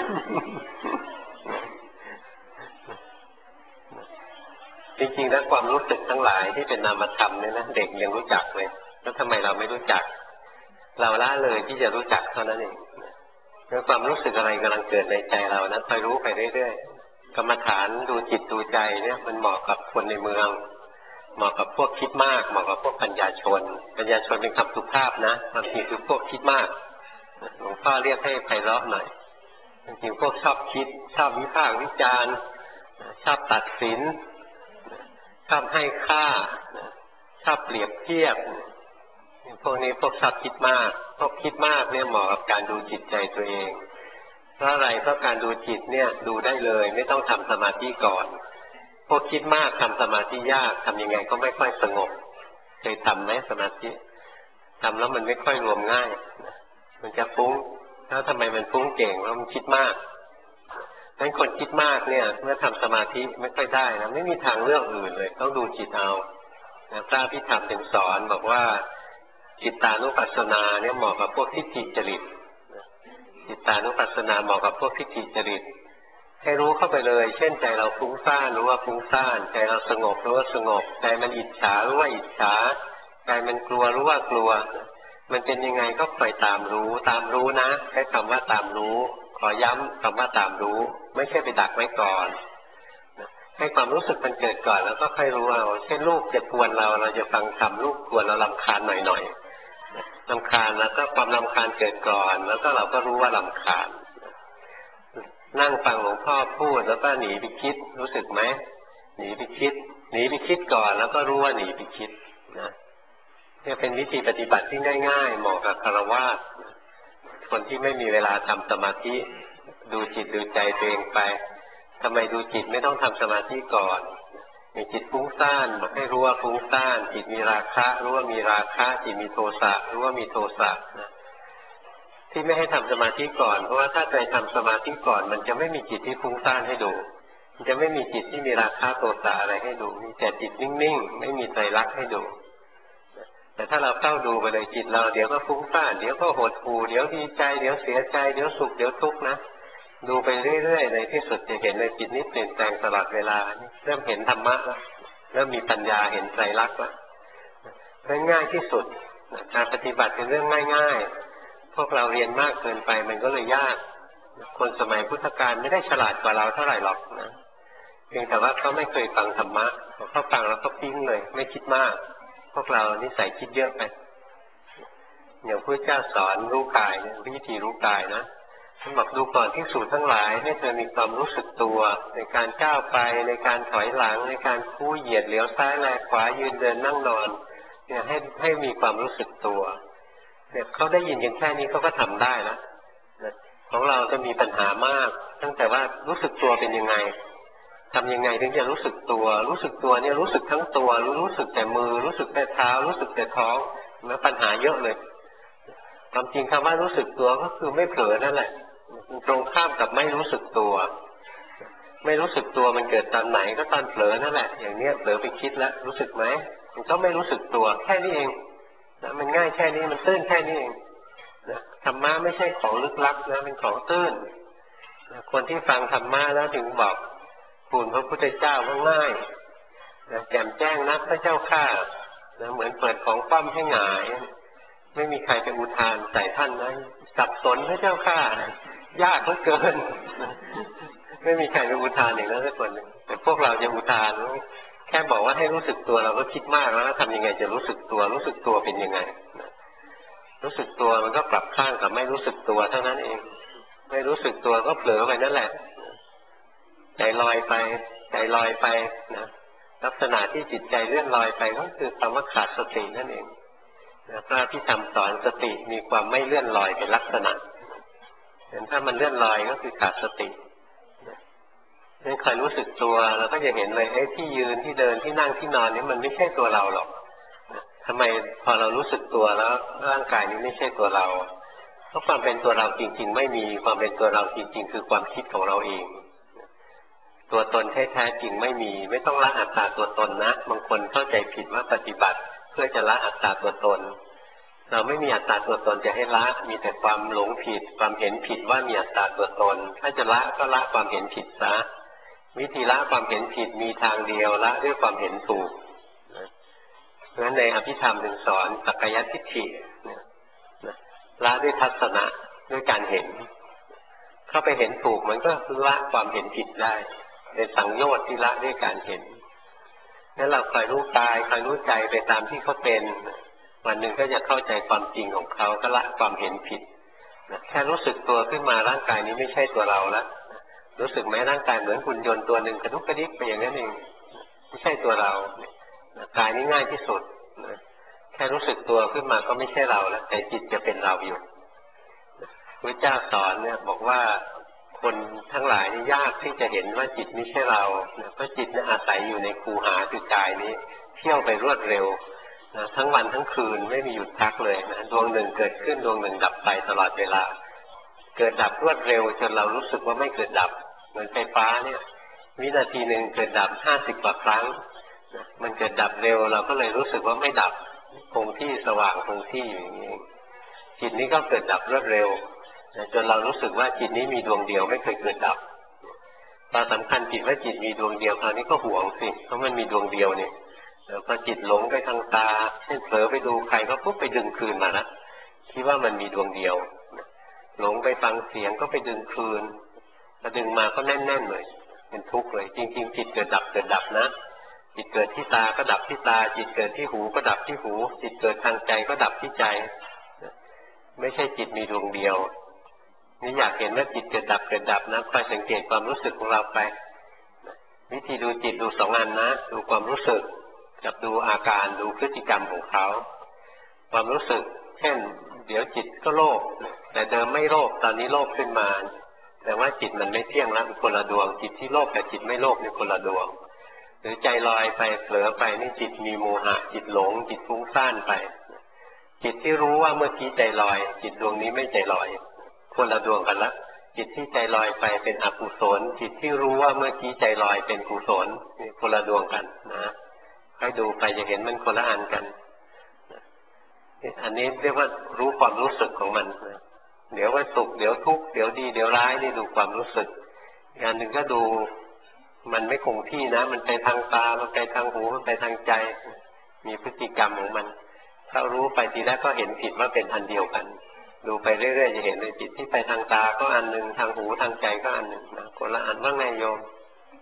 จริงๆแล้วความรู้สึกทั้งหลายที่เป็นนามธรรมเนี่ยนะเด็กยังรู้จักเลยแล้วทำไมเราไม่รู้จักเราละเลยที่จะรู้จักเท่านั้นเองแล้วความรู้สึกอะไรกำลังเกิดในใจเรานะคอยรู้ไปเรื่อยๆกรรมฐานดูจิตดูใจเนี่ยมันเหมาะกับคนในเมืองเหมาะกับพวกคิดมากเหมาะกับพวกปัญญาชนปัญญาชนเป็นคำสุภาพนะบางทีคือพวกคิดมากหลวงพ่อเรียกให้ไพเราะหน่อยจริงๆพวกชอบคิดชอบวิพากษ์วิจารณ์ชอบตัดสินชอบให้ค่าชอบเปรียบเทียบพวกนี้พวกชอบคิดมากพวกคิดมากเนี่ยเหมาะกับการดูจิตใจตัวเองเพราะอะไรเพราะการดูจิตเนี่ยดูได้เลยไม่ต้องทำสมาธิก่อนพวกคิดมากทำสมาธิยากทำยังไงก็ไม่ค่อยสงบเคยทำไหมสมาธิทำแล้วมันไม่ค่อยรวมง่ายมันจะฟุ้งแล้วทำไมมันฟุ้งเก่งเพราะมันคิดมากงั้นคนคิดมากเนี่ยเมื่อทำสมาธิไม่ค่อยได้นะไม่มีทางเลือกอื่นเลยต้องดูจิตเอาพระพิธรรมถึงสอนบอกว่าจิตตานุปัสสนาเนี่ยเหมาะกับพวกทิฏฐิจริตจิตตานุปัสสนาเหมาะกับพวกทิฏฐิจริตให้รู้เข้าไปเลยเช่นใจเราฟุ้งซ่านรู้ว่าฟุ้งซ่านใจเราสงบรู้ว่าสงบใจมันอิจฉารู้ว่าอิจฉาใจมันกลัวรู้ว่ากลัวมันเป็นยังไงก็ปล่อยตามรู้นะใช้คำว่าตามรู้ขอย้ำคำว่าตามรู้ไม่ใช่ไปดักไว้ก่อนให้ความรู้สึกมันเกิดก่อนแล้วก็ค่อยรู้เอาเช่นลูกจะกวนเราจะฟังคำลูกกวนเรารำคาญหน่อยรำคาญแล้วก็ความรำคาญเกิดก่อนแล้วก็เราก็รู้ว่ารำคาญนั่งฟังหลวงพ่อพูดแล้วก็หนีไปคิดรู้สึกไหมหนีไปคิดก่อนแล้วก็รู้ว่าหนีไปคิดนะนี่เป็นวิธีปฏิบัติที่ง่ายๆเหมาะกับฆราวาสคนที่ไม่มีเวลาทำสมาธิดูจิตดูใจตัวเองไปทำไมดูจิตไม่ต้องทำสมาธิก่อนมีจิตฟุ้งซ่านบอกให้รู้ว่าฟุ้งซ่านจิตมีราคะรู้ว่ามีราคะจิตมีโทสะรู้ว่ามีโทสะนะที่ไม่ให้ทำสมาธิก่อนเพราะว่าถ้าใจทำสมาธิก่อนมันจะไม่มีจิตที่ฟุ้งซ่านให้ดูมันจะไม่มีจิตที่มีราคะโทสะอะไรให้ดูมีแต่จิตนิ่งๆไม่มีไตรลักษณ์ให้ดูแต่ถ้าเราเฝ้าดูไปเลยจิตเราเดี๋ยวก็ฟุ้งซ่านเดี๋ยวก็หดหู่เดี๋ยวดีใจเดี๋ยวเสียใจเดี๋ยวสุขเดี๋ยวทุกข์นะดูไปเรื่อยๆในที่สุดจะเห็นในจิตนี้เปลี่ยนแปลงตลอดเวลาเริ่มเห็นธรรมะแล้วเริ่มมีปัญญาเห็นไตรลักษณ์แล้วง่ายที่สุดการปฏิบัติเป็นเรื่องง่ายๆพวกเราเรียนมากเกินไปมันก็เลยยากคนสมัยพุทธกาลไม่ได้ฉลาดกว่าเราเท่าไหร่หรอกนะเพียงแต่ว่าเขาไม่เคยฟังธรรมะเขาฟังแล้วก็ปิ้งเลยไม่คิดมากพวกเรานิสัยคิดเยอะไปอย่างพระเจ้าสอนรู้กายวิธีรู้กายนะท่านบอกดูก่อนภิกษุทั้งหลายให้เธอมีความรู้สึกตัวในการก้าวไปในการถอยหลังในการคู่เหยียดเหลียวซ้ายแลขวายืนเดินนั่งนอนเนี่ยให้มีความรู้สึกตัวเนี่ยเขาได้ยินอย่างแค่นี้เขาก็ทำได้แล้วของเราจะมีปัญหามากตั้งแต่ว่ารู้สึกตัวเป็นยังไงทำยังไงถึงจะรู้สึกตัวเนี่ยรู้สึกทั้งตัวรู้สึกแต่มือรู้สึกแต่เท้ารู้สึกแต่ท้องแล้วปัญหาเยอะเลยความจริงคำว่ารู้สึกตัวก็คือไม่เผลอนั่นแหละตรงข้ามกับไม่รู้สึกตัวไม่รู้สึกตัวมันเกิดตอนไหนก็ตอนเผลอนั่นแหละอย่างเนี้ยเผลอไปคิดแล้วรู้สึกไหมมันก็ไม่รู้สึกตัวแค่นี้เองนะมันง่ายแค่นี้มันตื้นแค่นี้เองนะธรรมะไม่ใช่ของลึกลับนะเป็นของตื้นนะคนที่ฟังธรรมะแล้วถึงบอกคุณพระพุทธเจ้าว่าง่ายนะแจ่มแจ้งนักพระเจ้าข้านะเหมือนเปิดของคว่ำให้หงายไม่มีใครไปอุทานใส่ท่านนะสับสนพระเจ้าข้ายากเหลือเกินไม่มีใครไปอุทานอย่างนั้นสักคนแต่พวกเราจะอุทานแค่บอกว่าให้รู้สึกตัวเราก็คิดมากแล้วทำยังไงจะรู้สึกตัวเป็นยังไงรู้สึกตัวมันก็ปรับข้างกับไม่รู้สึกตัวเท่านั้นเองไม่รู้สึกตัวก็เผลอไปนั่นแหละใจลอยไปนะลักษณะที่จิตใจเลื่อนลอยไปก็คือคำว่าขาดสตินั่นเองพระที่ทำสอนสติมีความไม่เลื่อนลอยเป็นลักษณะถ้ามันเลื่อนลอยก็คือขาดสตินี่คอยรู้สึกตัวเราก็จะเห็นเลยที่ยืนที่เดินที่นั่งที่นอนนี่มันไม่ใช่ตัวเราหรอกทำไมพอเรารู้สึกตัวแล้วร่างกายนี้ไม่ใช่ตัวเราเพราะความเป็นตัวเราจริงๆไม่มีความเป็นตัวเราจริงๆคือความคิดของเราเองตัวตนแท้ๆจริงไม่มีไม่ต้องละอัตตาตัวตนนะบางคนเข้าใจผิดว่าปฏิบัติเพื่อจะละอัตตาตัวตนเราไม่มีอัตตาตัวตนจะให้ละมีแต่ความหลงผิดความเห็นผิดว่ามีอัตตาตัวตนถ้าจะละก็ละความเห็นผิดซะวิธีละความเห็นผิดมีทางเดียวละด้วยความเห็นถูกเพราะฉะนั้นในอภิธรรมถึงสอนสักกายทิฏฐิละด้วยทัศนะด้วยการเห็นเข้าไปเห็นถูกมันก็ละความเห็นผิดได้เป็นสังโยชน์ที่ละด้วยการเห็นงั้นเราคอยรู้กายคอยรู้ใจไปตามที่เขาเป็นวันหนึ่งก็จะเข้าใจความจริงของเขาก็ละความเห็นผิดแค่รู้สึกตัวขึ้นมาร่างกายนี้ไม่ใช่ตัวเราแล้วรู้สึกไหมร่างกายเหมือนหุ่นยนต์ตัวหนึ่งกระดุกกระดิกไปอย่างนั้นเองไม่ใช่ตัวเรากายนี้ง่ายที่สุดแค่รู้สึกตัวขึ้นมาก็ไม่ใช่เราแล้วแต่จิตจะเป็นเราอยู่พระเจ้าสอนเนี่ยบอกว่าคนทั้งหลายนี่ยากที่จะเห็นว่าจิตไม่ใช่เราเพราะจิตเนี่ยอาศัยอยู่ในคูหาคือกายนี้เที่ยวไปรวดเร็วทั้งวันทั้งคืนไม่มีหยุดพักเลยนะดวงหนึ่งเกิดขึ้นดวงหนึ่งดับไปตลอดเวลาเกิดดับรวดเร็วจนเรารู้สึกว่าไม่เกิดดับเหมือนไฟฟ้าเนี่ยวินาทีหนึ่งเกิดดับ50 กว่าครั้งมันเกิดดับเร็วเราก็เลยรู้สึกว่าไม่ดับคงที่สว่างคงที่อยู่อย่างนี้จิตนี้ก็เกิดดับรวดเร็วจนเรารู้สึกว่าจิตนี้มีดวงเดียวไม่เคยเกิดดับตอนสำคัญจิตว่าจิตมีดวงเดียวคราวนี้ก็หวงสิเพราะมันมีดวงเดียวเนี่ยพอจิตหลงไปทางตาเช่นเผลอไปดูใครก็ปุ๊บไปดึงคืนมาละคิดว่ามันมีดวงเดียวหลงไปฟังเสียงก็ไปดึงคืนพอดึงมาก็แน่นๆเลยเป็นทุกข์เลยจริงๆจิตเกิดดับนะจิตเกิดที่ตาก็ดับที่ตาจิตเกิดที่หูก็ดับที่หูจิตเกิดทางใจก็ดับที่ใจไม่ใช่จิตมีดวงเดียวนี่อยากเห็นว่าจิตเกิดดับนะคอยสังเกตความรู้สึกของเราไปวิธีดูจิตดู2 อันนะดูความรู้สึกกับดูอาการดูพฤติกรรมของเขาความรู้สึกเช่นเดี๋ยวจิตก็โลภแต่เดิมไม่โลภตอนนี้โลภขึ้นมาแต่ว่าจิตมันไม่เที่ยงแล้วคนละดวงจิตที่โลภกับจิตไม่โลภนี่คนละดวงหรือใจลอยไปเผลอไปนี่จิตมีโมหะจิตหลงจิตฟุ้งซ่านไปจิตที่รู้ว่าเมื่อกี้ใจลอยจิตดวงนี้ไม่ใจลอยคนละดวงกันละจิตที่ใจลอยไปเป็นอกุศลจิตที่รู้ว่าเมื่อกี้ใจลอยเป็นกุศลนี่คนละดวงกันนะให้ดูไปจะเห็นมันคนละอันกันอันนี้เรียกว่ารู้ความรู้สึกของมันเดี๋ยวว่าสุขเดี๋ยวทุกข์เดี๋ยวดีเดี๋ยวร้ายนี่ดูความรู้สึกอีกอันหนึ่งก็ดูมันไม่คงที่นะมันไปทางตามันไปทางหูมันไปทางใจมีพฤติกรรมของมันถ้ารู้ไปทีแรกก็เห็นผิดว่าเป็นอันเดียวกันดูไปเรื่อยๆจะเห็นเลยจิตที่ไปทางตาก็อันหนึ่งทางหูทางใจก็อันหนึ่งนะคนละอันว่าไงโยม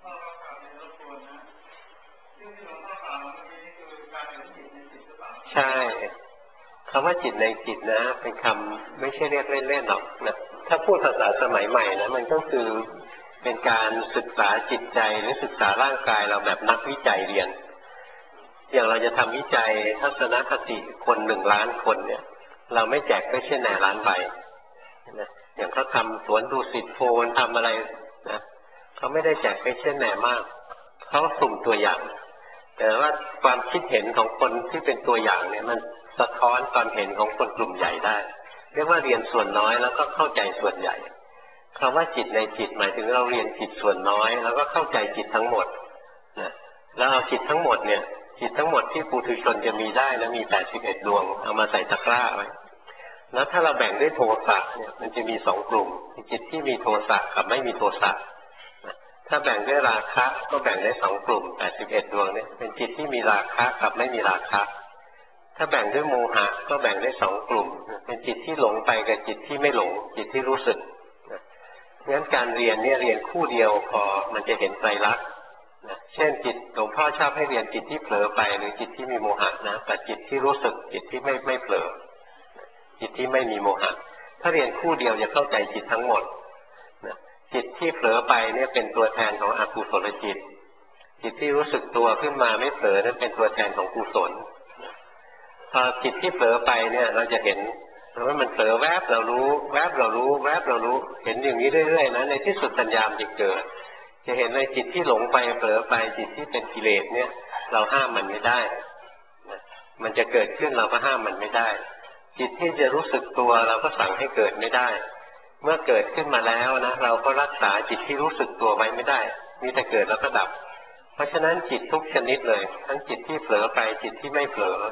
ใช่คำว่าจิตในจิตนะเป็นคำไม่ใช่เรียกเล่นๆหรอกนะถ้าพูดภาษาสมัยใหม่นะมันก็คือเป็นการศึกษาจิตใจหรือศึกษาร่างกายเราแบบนักวิจัยเรียนอย่างเราจะทำวิจัยทัศนคติคน1 ล้านคนเนี่ยเราไม่แจกไปเช่นไหนล้านใบนะอย่างเขาทำสวนดูสิตโฟนทำอะไรนะเขาไม่ได้แจกไปเช่นไหนมากเขาสุ่มตัวอย่างแต่ว่าความคิดเห็นของคนที่เป็นตัวอย่างเนี่ยมันสะท้อนความเห็นของคนกลุ่มใหญ่ได้เรียกว่าเรียนส่วนน้อยแล้วก็เข้าใจส่วนใหญ่คำว่าจิตในจิตหมายถึงเราเรียนจิตส่วนน้อยแล้วก็เข้าใจจิตทั้งหมดนะแล้วเอาจิตทั้งหมดเนี่ยจิตทั้งหมดที่ปุถุชนจะมีได้นะมี81 ดวงเอามาใส่ตะกร้าไว้แล้วถ้าเราแบ่งด้วยโทสะเนี่ยมันจะมี2 กลุ่มจิตที่มีโทสะกับไม่มีโทสะถ้าแบ่งด้วยราคะก็แบ่งได้2 กลุ่ม81 ดวงเนี่ยเป็นจิตที่มีราคะกับไม่มีราคะถ้าแบ่งด้วยโมหะก็แบ่งได้2 กลุ่มเป็นจิตที่หลงไปกับจิตที่ไม่หลงจิตที่รู้สึกงั้นการเรียนเนี่ยเรียนคู่เดียวพอมันจะเห็นไตรลักษณ์เช่นจิตหลวงพ่อชอบให้เรียนจิตที่เผลอไปหรือจิตที่มีโมหะนะกับจิตที่รู้สึกจิตที่ไม่เผลอจิตที่ไม่มีโมหะถ้าเรียนคู่เดียวจะเข้าใจจิตทั้งหมดจิตที่เผลอไปเนี่ยเป็นตัวแทนของอกุศลจิตจิตที่รู้สึกตัวขึ้นมาไม่เผลอนั้นเป็นตัวแทนของกุศลพอจิตที่เผลอไปเนี่ยเราจะเห็นว่ามันเผลอแวบเรารู้แวบเรารู้แวบเรารู้เห็นอย่างนี้เรื่อยๆนะในที่สุดปัญญาจะเกิดจะเห็นในจิตที่หลงไปเผลอไปจิตที่เป็นกิเลสเนี่ยเราห้ามมันไม่ได้มันจะเกิดขึ้นเราก็ห้ามมันไม่ได้จิตที่จะรู้สึกตัวเราก็สั่งให้เกิดไม่ได้เมื่อเกิดขึ้นมาแล้วนะเราก็รักษาจิตที่รู้สึกตัวไว้ไม่ได้มีแต่เกิดแล้วก็ดับเพราะฉะนั้นจิตทุกชนิดเลยทั้งจิตที่เผลอไปจิตที่ไม่เผลอ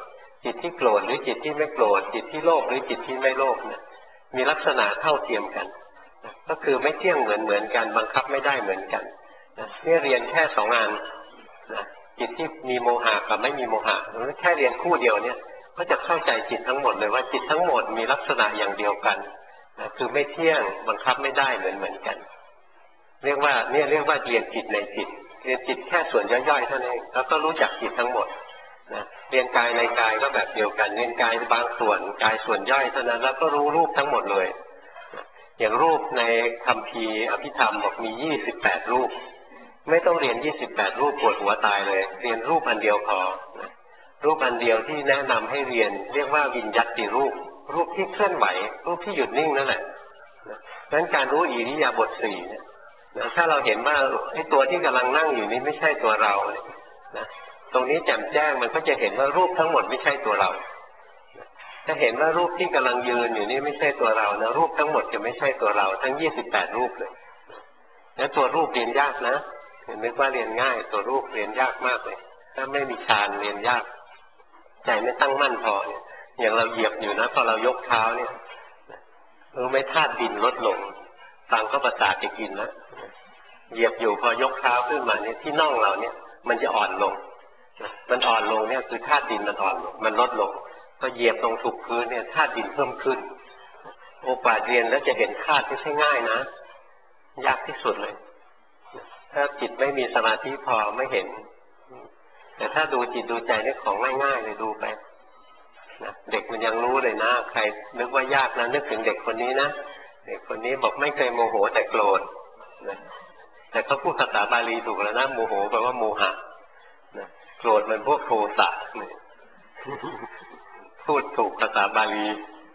จิตที่โกรธหรือจิตที่ไม่โกรธจิตที่โลภหรือจิตที่ไม่โลภเนี่ยมีลักษณะเท่าเทียมกันก็คือไม่เที่ยงเหมือนกันบังคับไม่ได้เหมือนกันนี่เรียนแค่สองอันจิตที่มีโมหะกับไม่มีโมหะแค่เรียนคู่เดียวเนี่ยก็จะเข้าใจจิตทั้งหมดเลยว่าจิตทั้งหมดมีลักษณะอย่างเดียวกันคือไม่เที่ยงบังคับไม่ได้เหมือนกันเรียกว่าเรียกว่าเรียนจิตในจิตเรียนจิตแค่ส่วนย่อยๆเท่านั้นเองแล้วก็รู้จักจิตทั้งหมดเรียนกายในกายก็แบบเดียวกันเรียนกายบางส่วนกายส่วนย่อยเท่านั้นแล้วก็รู้รูปทั้งหมดเลยอย่างรูปในคัมภีร์อภิธรรมบอกมี28รูปไม่ต้องเรียน28รูปปวดหัวตายเลยเรียนรูปอันเดียวพอรูปอันเดียวที่แนะนำให้เรียนเรียกว่าวิญญัติรูปรูปที่เคลื่อนไหวรูปที่หยุดนิ่งนั่นแหละดังนั้นการรู้อิริยาบถสี่เนี่ยถ้าเราเห็นว่าไอ้ตัวที่กำลังนั่งอยู่นี้ไม่ใช่ตัวเรานะตรงนี้แจ่มแจ้งมันก็จะเห็นว่ารูปทั้งหมดไม่ใช่ตัวเราถ้าเห็นว่ารูปที่กำลังยืนอยู่นี้ไม่ใช่ตัวเรานะรูปทั้งหมดจะไม่ใช่ตัวเราทั้ง28รูปเลยแล้วตัวรูปเรียนยากนะเห็นไหมว่าเรียนง่ายตัวรูปเรียนยากมากเลยถ้าไม่มีฌานเรียนยากใจไม่ตั้งมั่นพอเนี่ยอย่างเราเหยียบอยู่นะพอเรายกเท้าเนี่ยรู้ไหมธาตุดินลดลงฟังก็ประสาทจะกินแล้วเหยียบอยู่พอยกเท้าขึ้นมาเนี่ยที่น่องเราเนี่ยมันจะอ่อนลงมันอ่อนลงเนี่ยคือธาตุดินมันอ่อนลงมันลดลงพอเหยียบตรงถูกพื้นเนี่ยธาตุดินเพิ่มขึ้นโอปาเรียนแล้วจะเห็นธาตุไม่ใช่ง่ายนะยากที่สุดเลยถ้าจิตไม่มีสมาธิพอไม่เห็นแต่ถ้าดูจิตดูใจได้ของง่ายๆเลยดูไปเด็กมันยังรู้เลยนะใครนึกว่ายากนะนึกถึงเด็กคนนี้นะเด็กคนนี้บอกไม่เคยโมโหแต่โกรธแต่เขาพูดภาษาบาลีถูกแล้วนะโมโหแปลว่าโมหะโกรธมันพวกโทสะพูดถูกภาษาบาลี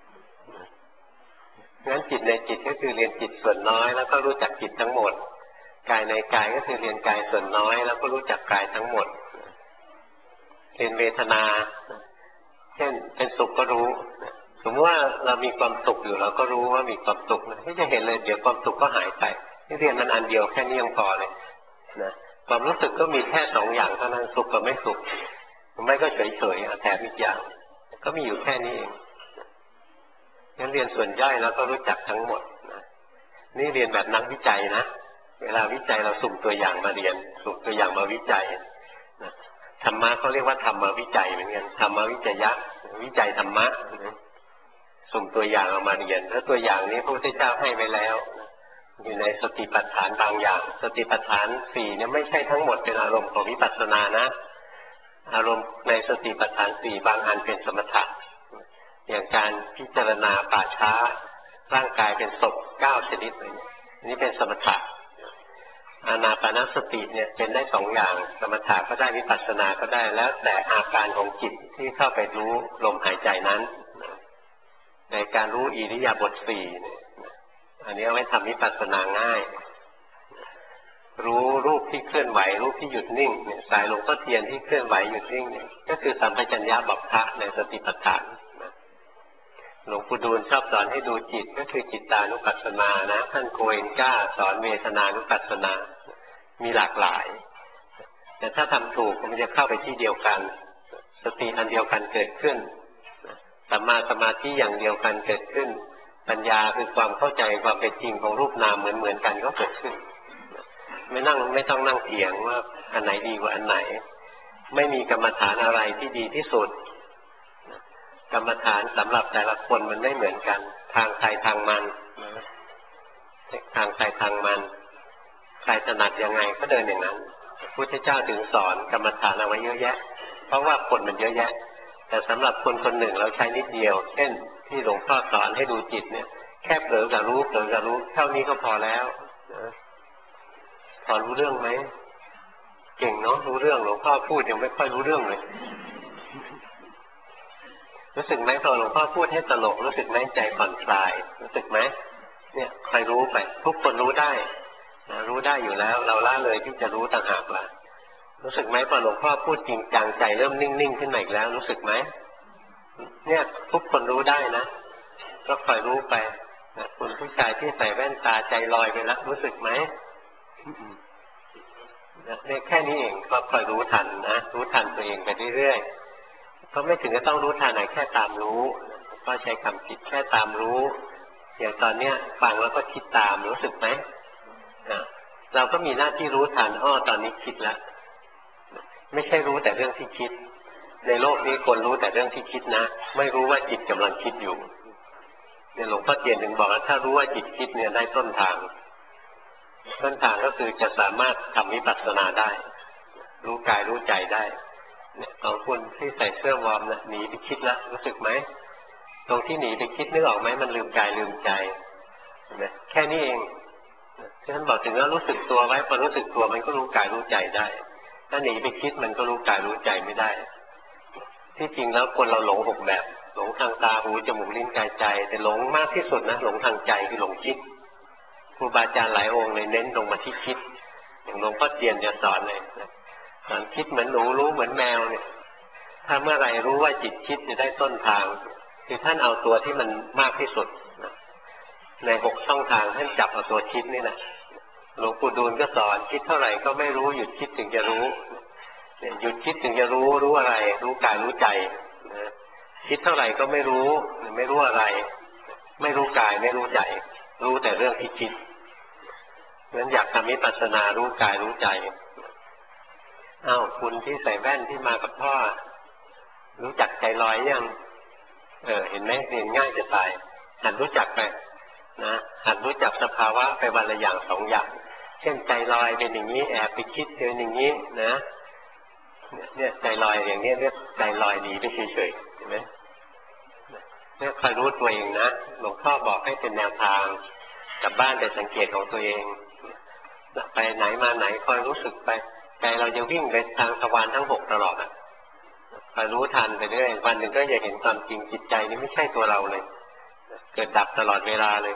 งั้นจิตในจิตก็คือเรียนจิตส่วนน้อยแล้วก็รู้จักจิตทั้งหมดกายในกายก็คือเรียนกายส่วนน้อยแล้วก็รู้จักกายทั้งหมดเรียนเวทนาเช่นเป็นสุขก็รู้สมมติว่าเรามีความสุขอยู่เราก็รู้ว่ามีความสุขไม่จะเห็นเลยเดี๋ยวความสุขก็หายไปที่เรียนมันอันเดียวแค่นี้ยังพอเลยนะความรู้สึกก็มีแค่สองอย่างเท่านั้นสุขกับไม่สุขไม่ก็เฉยๆแถมอีกอย่างก็มีอยู่แค่นี้เองงั้นเรียนส่วนย่อยแล้วก็รู้จักทั้งหมดนะนี่เรียนแบบนักวิจัยนะเวลาวิจัยเราสุ่มตัวอย่างมาเรียนสุ่มตัวอย่างมาวิจัยนะธรรมะเขาเรียกว่าธรรมวิจัยเหมือนกันธรรมวิจยะวิจัยธรรมะสุ่มตัวอย่างออกมาเรียนแล้วตัวอย่างนี้พระพุทธเจ้าให้ไว้แล้วอยู่ในสติปัฏฐานบางอย่างสติปัฏฐานสี่เนี่ยไม่ใช่ทั้งหมดเป็นอารมณ์ของวิปัสสนานะอารมณ์ในสติปัฏฐานสี่บางอันเป็นสมถะอย่างการพิจารณาป่าช้าร่างกายเป็นศพ9ชนิดเลยนี่เป็นสมถะอานาปานสติเนี่ยเป็นได้สองอย่างสมถะก็ได้วิปัสสนาก็ได้แล้วแต่อาการของจิตที่เข้าไปรู้ลมหายใจนั้นในการรู้อิริยาบถสี่อันนี้เอาไว้ทำวิปัสสนาง่ายรู้รูปที่เคลื่อนไหวรูปที่หยุดนิ่งสายหลวงพ่อเทียนที่เคลื่อนไหวหยุดนิ่งเนี่ยก็คือสัมปชัญญะบัพพะในสติปัฏฐานหลวงปู่ดูลชอบสอนให้ดูจิตก็คือจิตตานุปัสสนานะท่านโกเอนก้าสอนเวทนานุปัสสนามีหลากหลายแต่ถ้าทำถูกมันจะเข้าไปที่เดียวกันสติอันเดียวกันเกิดขึ้นสัมมาสมาธิอย่างเดียวกันเกิดขึ้นปัญญาคือความเข้าใจความเป็นจริงของรูปนามเหมือนกันก็เกิดขึ้นไม่ต้องนั่งเถียงว่าอันไหนดีกว่าอันไหนไม่มีกรรมฐานอะไรที่ดีที่สุดกรรมฐานสำหรับแต่ละคนมันไม่เหมือนกันทางใครทางมันทางใครทางมันใครถนัดยังไงก็เดินอย่างนั้นพุทธเจ้าถึงสอนกรรมฐานเอาไว้เยอะแยะเพราะว่าคนมันเยอะแยะแต่สำหรับคนคนหนึ่งเราใช้นิดเดียวเช่นที่หลวงพ่อสอนให้ดูจิตเนี่ยแค่เผลอกับรู้เท่านี้ก็พอแล้วพอรู้เรื่องไหมเก่งเนาะรู้เรื่องหลวงพ่อพูดยังไม่ค่อยรู้เรื่องเลยรู้สึกไหมพอหลวงพ่อพูดให้ตลกรู้สึกไหมใจผ่อนคลายรู้สึกไหมเนี่ยใครรู้ไปทุกคนรู้ได้รู้ได้อยู่แล้วเราละเลยที่จะรู้ต่างหากล่ะรู้สึกไหมพอหลวงพ่อพูดจริงจังใจเริ่มนิ่งๆขึ้นมาอีกแล้วรู้สึกไหมเนี่ยทุกคนรู้ได้นะก็คอยรู้ไปคุณผู้ชายที่ใส่แว่นตาใจลอยไปแล้วรู้สึกไหมเนี่ยแค่นี้เองก็คอยรู้ทันนะรู้ทันตัวเองไปเรื่อยๆก็ไม่ถึงจะต้องรู้ทันแค่ตามรู้ก็ใช้คำผิดแค่ตามรู้อย่างตอนเนี้ยฟังแล้วก็คิดตามรู้สึกไหมเราก็มีหน้าที่รู้ทันตอนนี้คิดแล้วไม่ใช่รู้แต่เรื่องที่คิดในโลกนี้คนรู้แต่เรื่องที่คิดนะไม่รู้ว่าจิตกำลังคิดอยู่เนี่ยหลวงพ่อเทียนถึงบอกว่าถ้ารู้ว่าจิตคิดเนี่ยได้ต้นทางก็คือจะสามารถทำวิปัสสนาได้รู้กายรู้ใจได้เนี่ยของคุณที่ใส่เสื้อวอร์มนะหนีไปคิดแล้วรู้สึกไหมตรงที่หนีไปคิดนึกออกไหมมันลืมกายลืมใจนะแค่นี้เองฉะนั้นบอกถึงว่ารู้สึกตัวไว้พอรู้สึกตัวมันก็รู้กายรู้ใจได้ถ้าหนีไปคิดมันก็รู้กายรู้ใจไม่ได้ที่จริงแล้วคนเราหลง6แบบหลงทางตาหูจมูกลิ้นกายใจแต่หลงมากที่สุดนะหลงทางใจคือหลงคิดครูบาอาจารย์หลายองค์เลยเน้นลงมาที่คิดอย่างหลวงพ่อเทียนจะสอนเลยสอนคิดเหมือนหนูรู้เหมือนแมวเนี่ยถ้าเมื่อไรรู้ว่าจิตคิดจะได้ต้นทางคือท่านเอาตัวที่มันมากที่สุดใน6ช่องทางท่านจับเอาตัวคิดนี่แหละหลวงปู่ดูลก็สอนคิดเท่าไหร่ก็ไม่รู้หยุดคิดถึงจะรู้หยุดคิดถึงจะรู้อะไรรู้กายรู้ใจคิดเท่าไหร่ก็ไม่รู้อะไรไม่รู้กายไม่รู้ใจรู้แต่เรื่องที่คิดงั้นอยากทำวิปัสสนารู้กายรู้ใจคุณที่ใส่แว่นที่มากับพ่อรู้จักใจลอยยังเห็นไหมเรียนง่ายจะตายหัดรู้จักไปนะหัดรู้จักสภาวะไปวันละอย่าง2อย่างเช่นใจลอยเป็นอย่างนี้แอบไปคิดเป็นอย่างนี้นะเนี่ยใจลอยอย่างนี้เรียกใจลอยหนีไปเฉยๆเห็นไหมเนี่ยคอยรู้ตัวเองนะหลวงพ่อบอกให้เป็นแนวทางกลับบ้านไปสังเกตของตัวเองไปไหนมาไหนคอยรู้สึกไปใจเราจะวิ่งไปทางทวารทั้ง6ตลอดคอยรู้ทันไปเรื่อยวันหนึ่งก็จะเห็นความจริงจิตใจนี้ไม่ใช่ตัวเราเลยเกิดดับตลอดเวลาเลย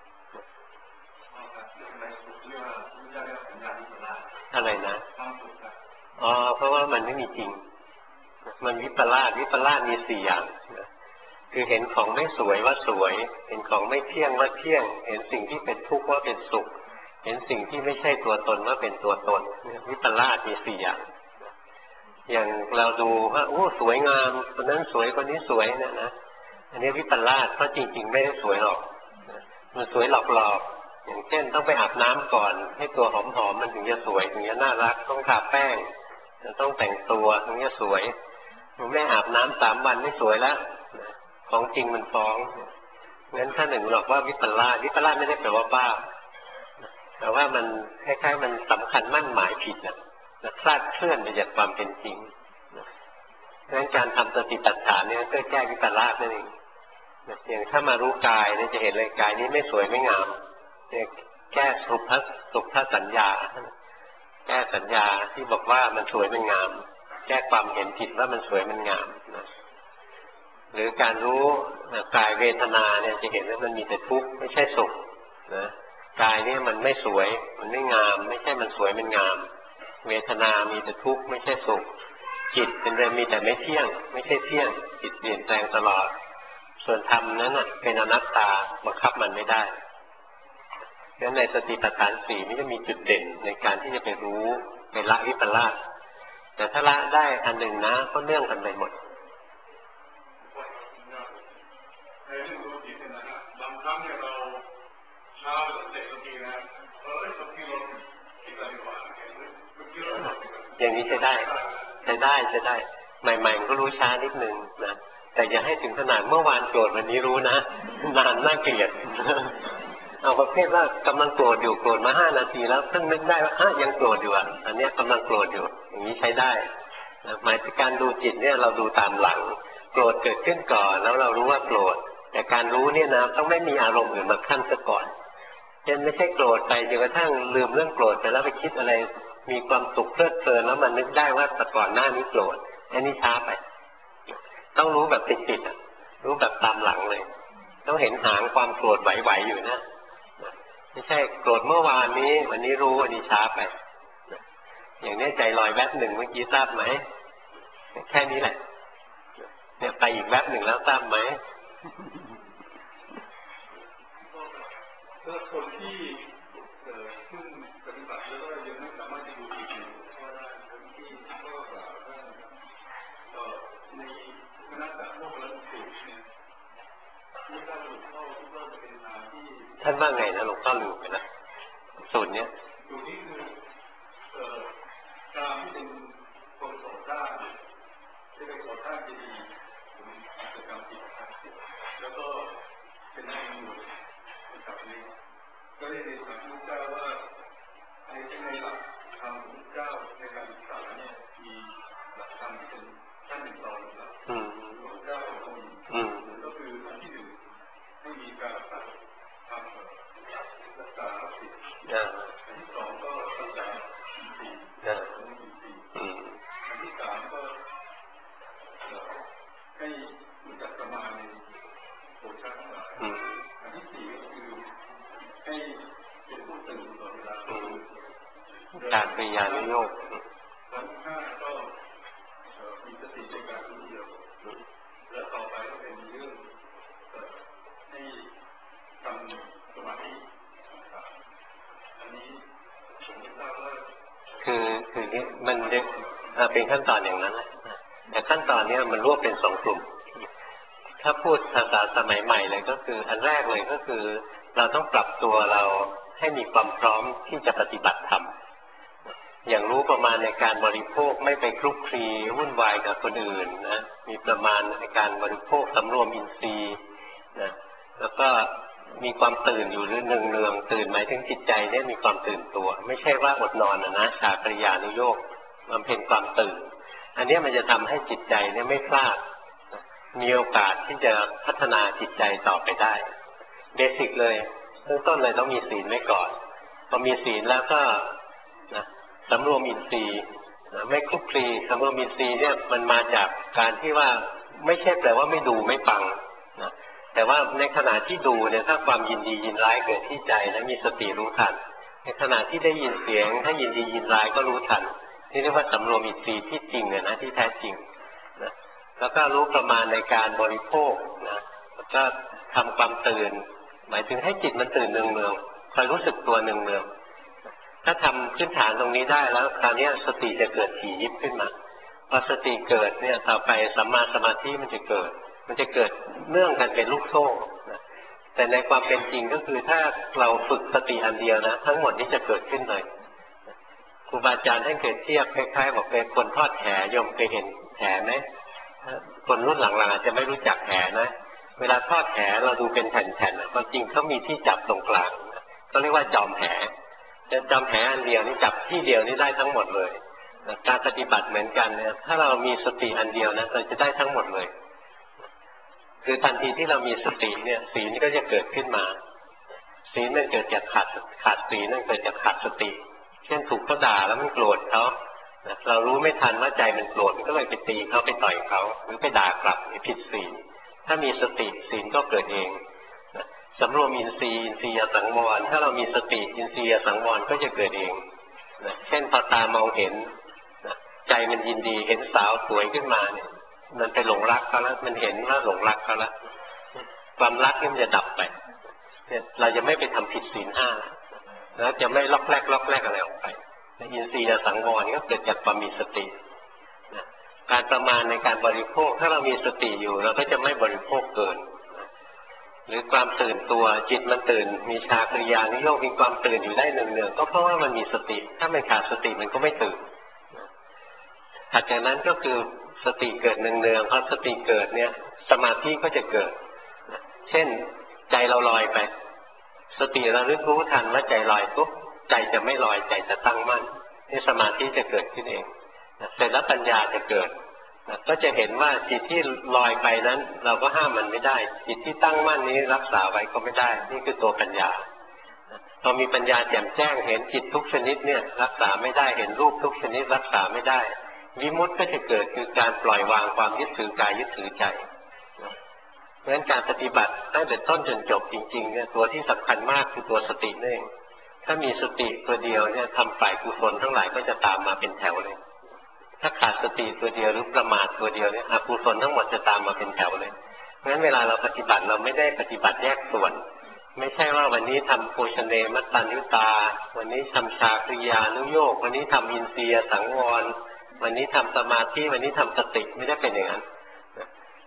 อะไรนะเพราะว่ามันไม่มีจริงมันวิปลาสมี4อย่างคือเห็นของไม่สวยว่าสวยเห็นของไม่เที่ยงว่าเที่ยงเห็นสิ่งที่เป็นทุกข์ว่าเป็นสุขเห็นสิ่งที่ไม่ใช่ตัวตนว่าเป็นตัวตนวิปลาสมี4อย่างอย่างเราดูว่าโอ้สวยงามคนนั้นสวยคนนี้สวยเนี่ยนะอันนี้วิปลาสเพราะจริงๆไม่ได้สวยหรอกมันสวยหลอกๆอย่างเช่นต้องไปอาบน้ำก่อนให้ตัวหอมๆมันถึงจะสวยถึงจะน่ารักต้องทาแป้งต้องแต่งตัวถึงจะสวยผมไม่อาบน้ำ3 วันไม่สวยแล้วของจริงมันฟ้องงั้นถ้าหนึ่งบอกว่าวิปลาสไม่ได้แปลว่าบ้าแต่ว่ามันคล้ายๆมันสำคัญมั่นหมายผิดคลาดเคลื่อนไปจากความเป็นจริงงั้นการทำสติปัฏฐานเนี่ยก็แก้วิปลาสนั่นเองอย่างถ้ามารู้กายเนี่ยจะเห็นเลยกายนี้ไม่สวยไม่งามเนี่ยแก้สุภสัญญาแก้สัญญาที่บอกว่ามันสวยมันงามแก้ความเห็นผิดว่ามันสวยมันงามหรือการรู้กายเวทนาเนี่ยจะเห็นว่ามันมีแต่ทุกข์ไม่ใช่สุขนะกายเนี่ยมันไม่สวยมันไม่งามไม่ใช่มันสวยมันงามเวทนามีแต่ทุกข์ไม่ใช่สุขจิตเป็นเรื่องมีแต่ไม่เที่ยงไม่ใช่เที่ยงจิตเปลี่ยนแปลงตลอดส่วนธรรมนั้นเป็นอนัตตาบังคับมันไม่ได้ดังนั้นในสติปัฏฐาน4มันจะมีจุดเด่นในการที่จะไปรู้ไปละวิปลาสแต่ถ้าละได้อันหนึ่งนะก็เนื่องกันไปหมดบางครั้งเนี่ยเราช้าไปตั้งแต่ทีนะสักทีเราคิดอะไรดีกว่าอย่างนี้ใช้ได้ใหม่ๆก็รู้ช้านิดนึงนะแต่อย่าให้ถึงขนาดเมื่อวานโกรธวันนี้รู้นะนานน่าเกลียดเอาประเภทว่ากำลังโกรธอยู่โกรธมา5 นาทีแล้วเพิ่งนึกได้ว่ายังโกรธอยู่อันนี้กำลังโกรธอยู่อย่างนี้ใช้ได้หมายถึงการดูจิตเนี่ยเราดูตามหลังโกรธเกิดขึ้นก่อนแล้วเรารู้ว่าโกรธแต่การรู้เนี่ยนะต้องไม่มีอารมณ์อื่นมาขั้นซะก่อนเช่นไม่ใช่โกรธไปจนกระทั่งลืมเรื่องโกรธไปแล้วไปคิดอะไรมีความสุขเพลิดเพลินแล้วมันนึกได้ว่าแต่ก่อนหน้านี้โกรธอันนี้ช้าไปต้องรู้แบบติดๆรู้แบบตามหลังเลยต้องเห็นหางความโกรธไหวๆอยู่นะไม่ใช่โกรธเมื่อวานนี้วันนี้รู้อันนี้ช้าไปอย่างนี้ใจลอยแวบหนึ่งเมื่อกี้ทราบไหมแค่นี้แหละเนี่ยไปอีกแวบหนึ่งแล้วทราบไหมถ้าคนที่เพิ่งปฏิบัติแล้วก็ยังไม่สามารถจะดูจิตอยู่เพราะว่าคนที่ก็ในท่านว่าไงนะหลวงพ่อลืมไปนะสูตรเนี้ยสูตรนี้คือการที่เป็นคนต่อต้านที่เป็นต่อต้านดีกิจกรรมจิตแล้วก็เป็นนักอยู่นะครับนี้ก็ได้เรียนถามพระเจ้าว่าในหลักธรรมของพระเจ้าในการศึกษาเนี่ยมีหลักธรรมที่เป็นขั้นหนึ่งตอนหนึ่งแล้วพระเจ้าก็มีก็คืออันที่หนึ่งให้มีการทำรักษาสิทธิ์อันที่สองก็รักษาสิทธิ์อันที่สามก็ให้รู้จักประมาณโภชนาทั้งหลายอันที่สี่ก็คือให้เป็นผู้ตื่นตลอดเวลาการพยายามโยกอันที่ห้าก็มีสติในการรู้เดียวและต่อไปก็เป็นเรื่องให้ทำสมาธิอันนี้ผมไม่ทราบว่าคือนี้มันเป็นขั้นตอนอย่างนั้นแหละแต่ขั้นตอนนี้มันรวบเป็น2 กลุ่มถ้าพูดภาษาสมัยใหม่เลยก็คืออันแรกเลยก็คือเราต้องปรับตัวเราให้มีความพร้อมที่จะปฏิบัติธรรมอย่างรู้ประมาณในการบริโภคไม่ไปคลุกคลีวุ่นวายกับคนอื่นนะมีประมาณในการบริโภคสำรวมอินทรีย์นะแล้วก็มีความตื่นอยู่หรือเนืองๆตื่นหมายถึงจิตใจเนี่ยมีความตื่นตัวไม่ใช่ว่าอดนอนนะชาคริยานุโยคมันเป็นความตื่นอันนี้มันจะทำให้จิตใจเนี่ยไม่พลาดมีโอกาสที่จะพัฒนาจิตใจต่อไปได้เบสิกเลยเริ่มต้นเลยต้องมีศีลไว้ก่อนพอมีศีลแล้วก็นะสำรวมอินทรีย์ไม่คลุกคลีสำรวมอินทรีย์เนี่ยมันมาจากการที่ว่าไม่ใช่แปลว่าไม่ดูไม่ฟังนะแต่ว่าในขณะที่ดูเนี่ยถ้าความยินดียินร้ายเกิดที่ใจแล้วมีสติรู้ทันในขณะที่ได้ยินเสียงถ้ายินดียินร้ายก็รู้ทันนี่เรียกว่าสำรวมอินทรีย์ที่จริงนะที่แท้จริงนะแล้วก็รู้ประมาณในการบริโภคนะแล้วก็ทำความตื่นหมายถึงให้จิตมันตื่นเนืองๆคอยรู้สึกตัวเนืองๆถ้าทำพื้นฐานตรงนี้ได้แล้วคราวนี้สติจะเกิดถี่ยิบขึ้นมาพอสติเกิดเนี่ยต่อไปสัมมาสมาธิมันจะเกิดเนื่องกันเป็นลูกโซ่นะแต่ในความเป็นจริงก็คือถ้าเราฝึกสติอันเดียวนะทั้งหมดนี้จะเกิดขึ้นเลยครูบาอาจารย์ท่านเคยเทียบคล้ายๆบอกเป็นคนทอดแหโยมเคยเห็นแหไหมคนรุ่นหลังๆอาจจะไม่รู้จักแหนะเวลาทอดแหเราดูเป็นแผ่นๆความจริงเขามีที่จับตรงกลางก็เรียกว่าจอมแหจอมแหอันเดียวนี่จับที่เดียวนี่ได้ทั้งหมดเลยการปฏิบัติเหมือนกันเนี่ยถ้าเรามีสติอันเดียวนะเราจะได้ทั้งหมดเลยคือทันทีที่เรามีสติเนี่ยศีลก็จะเกิดขึ้นมาศีลมันเกิดจากขาดศีลนั่นเกิดจากขาดสติเช่นถูกเขาด่าแล้วมันโกรธเขาเรารู้ไม่ทันว่าใจมันโกรธก็เลยไปตีเขาไปต่อยเขาหรือไปด่ากลับผิดศีลถ้ามีสติศีลก็เกิดเองสำรวมอินทรีย์สังวรถ้าเรามีสติอินทรีย์สังวรก็จะเกิดเองเช่นพอตามองเห็นใจมันยินดีเห็นสาวสวยขึ้นมาเนี่ยมันไปหลงรักเขาแล้วมันเห็นว่าหลงรักเขาแล้วความรักนี่มันจะดับไปเนี่ยเราจะไม่ไปทำผิดศีล 5แล้วจะไม่ล็อกแรกอะไรออกไปอินทรีย์สังวรก็เกิดจากความมีสติการประมาณในการบริโภคถ้าเรามีสติอยู่เราก็จะไม่บริโภคเกินหรือความตื่นตัวจิตมันตื่นมีชาคริยานิโยคมีความตื่นอยู่ได้เนืองๆก็เพราะว่ามันมีสติถ้ามันขาดสติมันก็ไม่ตื่นถัดจากนั้นก็คือสติเกิดเนืองๆพอสติเกิดเนี่ยสมาธิก็จะเกิดเช่นใจเราลอยไปสติระลึกรู้ทันว่าใจลอยปุ๊บใจจะไม่ลอยใจจะตั้งมั่นนี่สมาธิจะเกิดขึ้นเองเสร็จแล้วปัญญาจะเกิดก็จะเห็นว่าจิตที่ลอยไปนั้นเราก็ห้ามมันไม่ได้จิตที่ตั้งมั่นนี้รักษาไว้ก็ไม่ได้นี่คือตัวปัญญาพอมีปัญญาแจ่มแจ้งเห็นจิตทุกชนิดเนี่ยรักษาไม่ได้เห็นรูปทุกชนิดรักษาไม่ได้วิมุตติก็จะเกิดคือการปล่อยวางความยึดถือกายยึดถือใจเพราะฉะนั้นการปฏิบัติตั้งแต่ต้นจนจบจริงๆเนี่ยตัวที่สำคัญมากคือตัวสตินั่นเองถ้ามีสติตัวเดียวเนี่ยทำฝ่ายกุศลทั้งหลายก็จะตามมาเป็นแถวเลยถ้าขาดสติตัวเดียวหรือประมาทตัวเดียวเนี่ยอกุศลทั้งหมดจะตามมาเป็นแถวเลยเพราะฉะนั้นเวลาเราปฏิบัติเราไม่ได้ปฏิบัติแยกส่วนไม่ใช่ว่าวันนี้ทำโภชเนมัตตัญญุตาวันนี้ทำชาคริยานุโยควันนี้ทำอินทรียสังวรวันนี้ทำสมาธิวันนี้ทำสติไม่ได้เป็นอย่างนั้น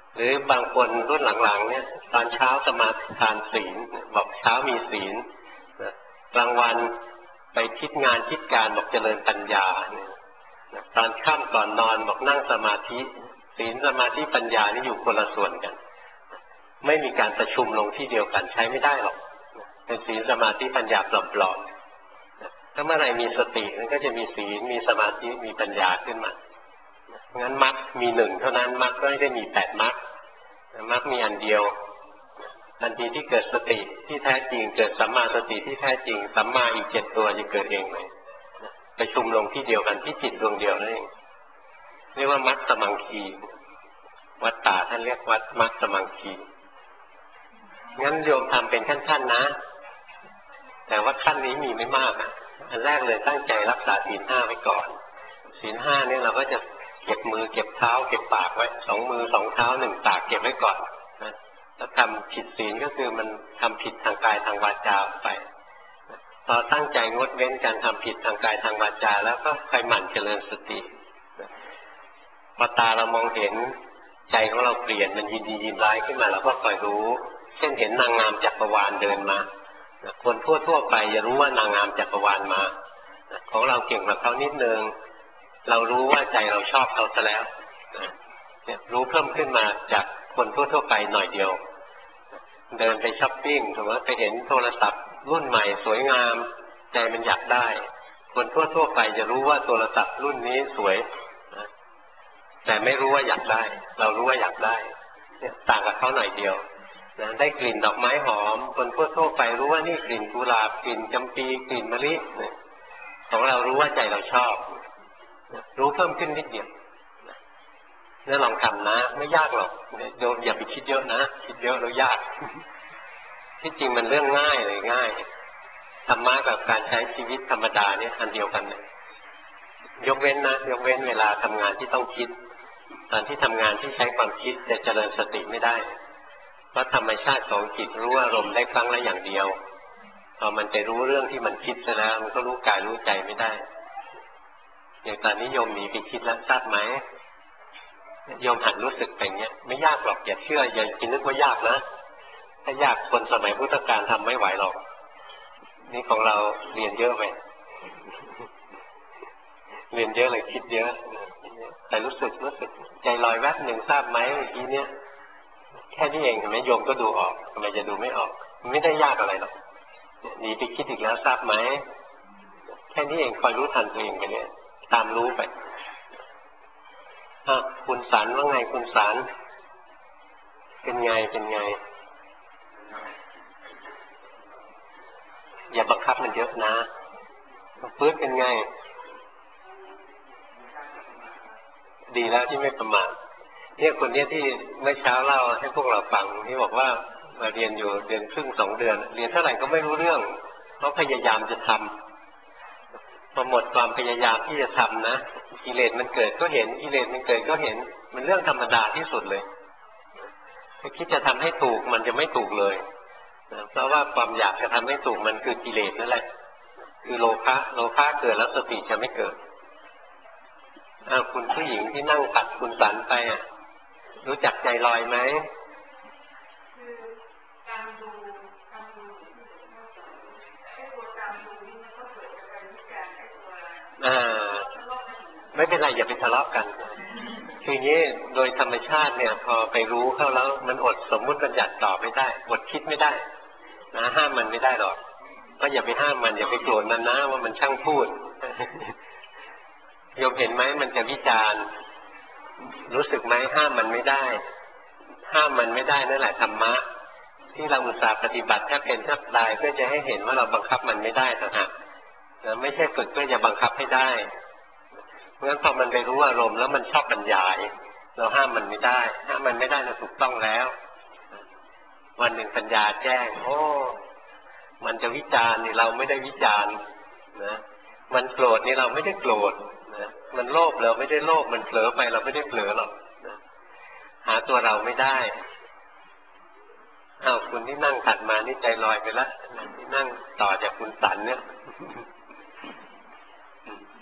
หรือบางคนรุ่นหลังๆเนี่ยตอนเช้าสมาทานศีลบอกเช้ามีศีลกลางวันไปคิดงานคิดการบอกเจริญปัญญาตอนค่ำก่อนนอนบอกนั่งสมาธิศีลสมาธิปัญญานี่อยู่คนละส่วนกันไม่มีการประชุมลงที่เดียวกันใช้ไม่ได้หรอกเป็นศีลสมาธิปัญญาปลอมๆถ้าเมื่อไหร่มีสติมันก็จะมีศีลมีสมาธิมีปัญญาขึ้นมางั้นมรรคมีหนึ่งเท่านั้นมรรคไม่ได้มี8 มรรคมรรคมีอันเดียวทันทีที่เกิดสติที่แท้จริงเกิดสัมมาสติที่แท้จริงสัมมาอีก7 ตัวจะเกิดเองเลยประชุมลงที่เดียวกันที่จิตดวงเดียวนั่นเองเรียกว่ามัคสมังคีวัดป่าท่านเรียกวัดมัคสมังคีงั้นโยมทำเป็นขั้นๆนะแต่ว่าขั้นนี้มีไม่มากอันแรกเลยตั้งใจรักษาศีล 5ไว้ก่อนศีล 5เนี่ยเราก็จะเก็บมือเก็บเท้าเก็บปากไว้2 มือ 2 เท้า 1 ปากเก็บไว้ก่อนนะแล้วทำผิดศีลก็คือมันทำผิดทางกายทางวาจาไปพอตั้งใจงดเว้นการทำผิดทางกายทางวาจาแล้วก็ค่อยหมั่นเจริญสติพอตาเรามองเห็นใจของเราเปลี่ยนมันยินดียินร้ายขึ้นมาเราก็คอยรู้เช่นเห็นนางงามจักรวาลเดินมาคนทั่วไปจะรู้ว่านางงามจักรวาลมาของเราเก่งกว่าเขานิดนึงเรารู้ว่าใจเราชอบเขาซะแล้วรู้เพิ่มขึ้นมาจากคนทั่วไปหน่อยเดียวเดินไปช้อปปิ้งสมมติไปเห็นโทรศัพท์รุ่นใหม่สวยงามใจมันอยากได้คนทั่วไปจะรู้ว่าโทรศัพท์รุ่นนี้สวยแต่ไม่รู้ว่าอยากได้เรารู้ว่าอยากได้ต่างกับเขาหน่อยเดียวได้กลิ่นดอกไม้หอมคนทั่วไปรู้ว่านี่กลิ่นกุหลาบกลิ่นจำปีกลิ่นมะลิของเรารู้ว่าใจเราชอบรู้เพิ่มขึ้นนิดเดียวนี่ลองทำนะไม่ยากหรอกโยมอย่าไปคิดเยอะนะคิดเยอะแล้วยากที่จริงมันเรื่องง่ายเลยง่ายธรรมะกับการใช้ชีวิตธรรมดาเนี่ยอันเดียวกันเลยยกเว้นนะยกเว้นเวลาทำงานที่ต้องคิดตอนที่ทำงานที่ใช้ความคิดจะเจริญสติไม่ได้เพราะธรรมชาติของจิตรู้อารมณ์ได้ครั้งละอย่างเดียวพอมันไปรู้เรื่องที่มันคิดซะแล้วมันก็รู้กายรู้ใจไม่ได้อย่างตอนนี้โยมหนีไปคิดแล้วทราบไหมโยมหัดรู้สึกแบบนี้ไม่ยากหรอกอย่าเชื่ออย่าคิดนึกว่ายากนะถ้ายากคนสมัยพุทธกาลทำไม่ไหวหรอกนี่ของเราเรียนเยอะไปเรียนเยอะเลยคิดเยอะแต่รู้สึกใจลอยแวบหนึ่งทราบไหมเมื่อกี้เนี่ยแค่นี้เองทำไมโยมก็ดูออกทำไมจะดูไม่ออกไม่ได้ยากอะไรหรอกหนีไปคิดอีกแล้วทราบไหมแค่นี้เองคอยรู้ทันตัวเองไปเนี่ยตามรู้ไปคุณสารว่าไงคุณสารเป็นไงอย่าบังคับมันเยอะนะฟื้นเป็นไงดีแล้วที่ไม่ประมาทเนี่ยคนนี้ที่เมื่อเช้าเล่าให้พวกเราฟังที่บอกว่ามาเรียนอยู่เดือนครึ่ง2 เดือนเรียนเท่าไหร่ก็ไม่รู้เรื่องเพราะพยายามจะทำพอหมดความพยายามที่จะทำนะกิเลสมันเกิดก็เห็นกิเลสมันเกิดก็เห็นมันเรื่องธรรมดาที่สุดเลยถ้าคิดจะทำให้ถูกมันจะไม่ถูกเลยเพราะว่าความอยากจะทำให้ถูกมันคือกิเลสนั่นแหละคือโลภะเกิดแล้วสติจะไม่เกิดคุณผู้หญิงที่นั่งขัดคุณสันไปรู้จักใจลอยไหมไม่เป็นไรอย่าไปทะเลาะกันคืออย่างนี้โดยธรรมชาติเนี่ยพอไปรู้เข้าแล้วมันอดสมมุติบัญญัติต่อไม่ได้อดคิดไม่ได้นะห้ามมันไม่ได้หรอกก็อย่าไปห้ามมันอย่าไปโกรธมันนะว่ามันช่างพูดโยมเห็นไหมมันจะวิจารณ์รู้สึกไหมห้ามมันไม่ได้นั่นแหละธรรมะที่เราอุตส่าห์ปฏิบัติแทบเป็นแทบตายเพื่อจะให้เห็นว่าเราบังคับมันไม่ได้ต่างหากไม่ใช่ฝึกเพื่อจะบังคับให้ได้เพราะฉะนั้นพอมันไปรู้อารมณ์แล้วมันชอบบรรยายเราห้ามมันไม่ได้เราถูกต้องแล้ววันหนึ่งปัญญาแจ้งโอ้มันจะวิจารณ์นี่เราไม่ได้วิจารณ์นะมันโกรธนี่เราไม่ได้โกรธนะมันโลภเราไม่ได้โลภมันเผลอไปเราไม่ได้เผลอหรอกนะหาตัวเราไม่ได้คุณที่นั่งถัดมานี่ใจลอยไปแล้วที่นั่งต่อจากคุณสันเนี่ย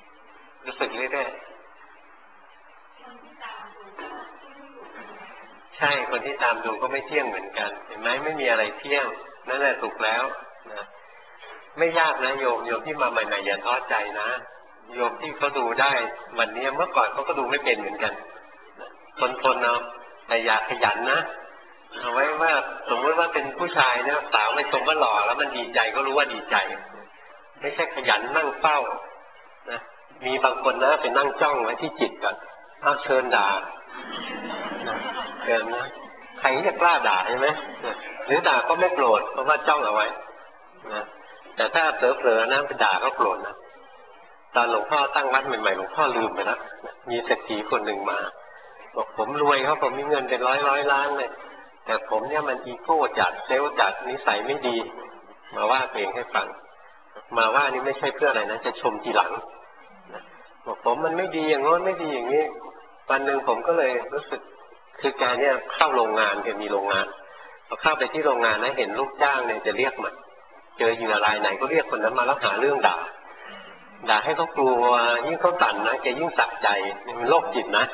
รู้สึกเรื่อยๆใช่คนที่ตามดูก็ไม่เที่ยงเหมือนกันเห็นไหมไม่มีอะไรเที่ยงนั่นแหละถูกแล้วนะไม่ยากนะโยมที่มาใหม่ๆอย่าท้อใจนะโยมที่เขาดูได้วันนี้เมื่อก่อนเขาก็ดูไม่เป็นเหมือนกันทนเอาแต่อยากขยันนะเอาไว้ว่าสมมติว่าเป็นผู้ชายเนี่ยสาวไม่ชมว่าหล่อแล้วมันดีใจก็รู้ว่าดีใจไม่ใช่ขยันนั่งเฝ้านะมีบางคนนะไปนั่งจ้องไว้ที่จิตก่อนเอาเชิญด่าเชิญนะใครจะกล้าด่าใช่ไหมหรือด่าก็ไม่โกรธเพราะว่าจ้องเอาไว้นะแต่ถ้าเผลอๆนะไปด่าก็โกรธนะตอนหลวงพ่อตั้งวัดใหม่ๆหลวงพ่อลืมไปแล้วมีเศรษฐีคนหนึ่งมาบอกผมรวยครับผมมีเงินเป็นร้อยล้านเลยแต่ผมเนี่ยมันอีโก้จัดเซลล์จัดนิสัยไม่ดีมาว่าตัวเองให้ฟังมาว่านี่ไม่ใช่เพื่ออะไรนะจะชมทีหลังบอกผมมันไม่ดีอย่างโน้นไม่ดีอย่างนี้วันหนึ่งผมก็เลยรู้สึกคือการเนี่ยเข้าโรงงานแกมีโรงงานพอเข้าไปที่โรงงานนะเห็นลูกจ้างเนี่ยจะเรียกมาเจอเหยื่อรายไหนก็เรียกคนนั้นมาแล้วหาเรื่องด่าให้เขากลัวยิ่งเขาสั่นนะแกยิ่งสักใจมันโรคจิตนะ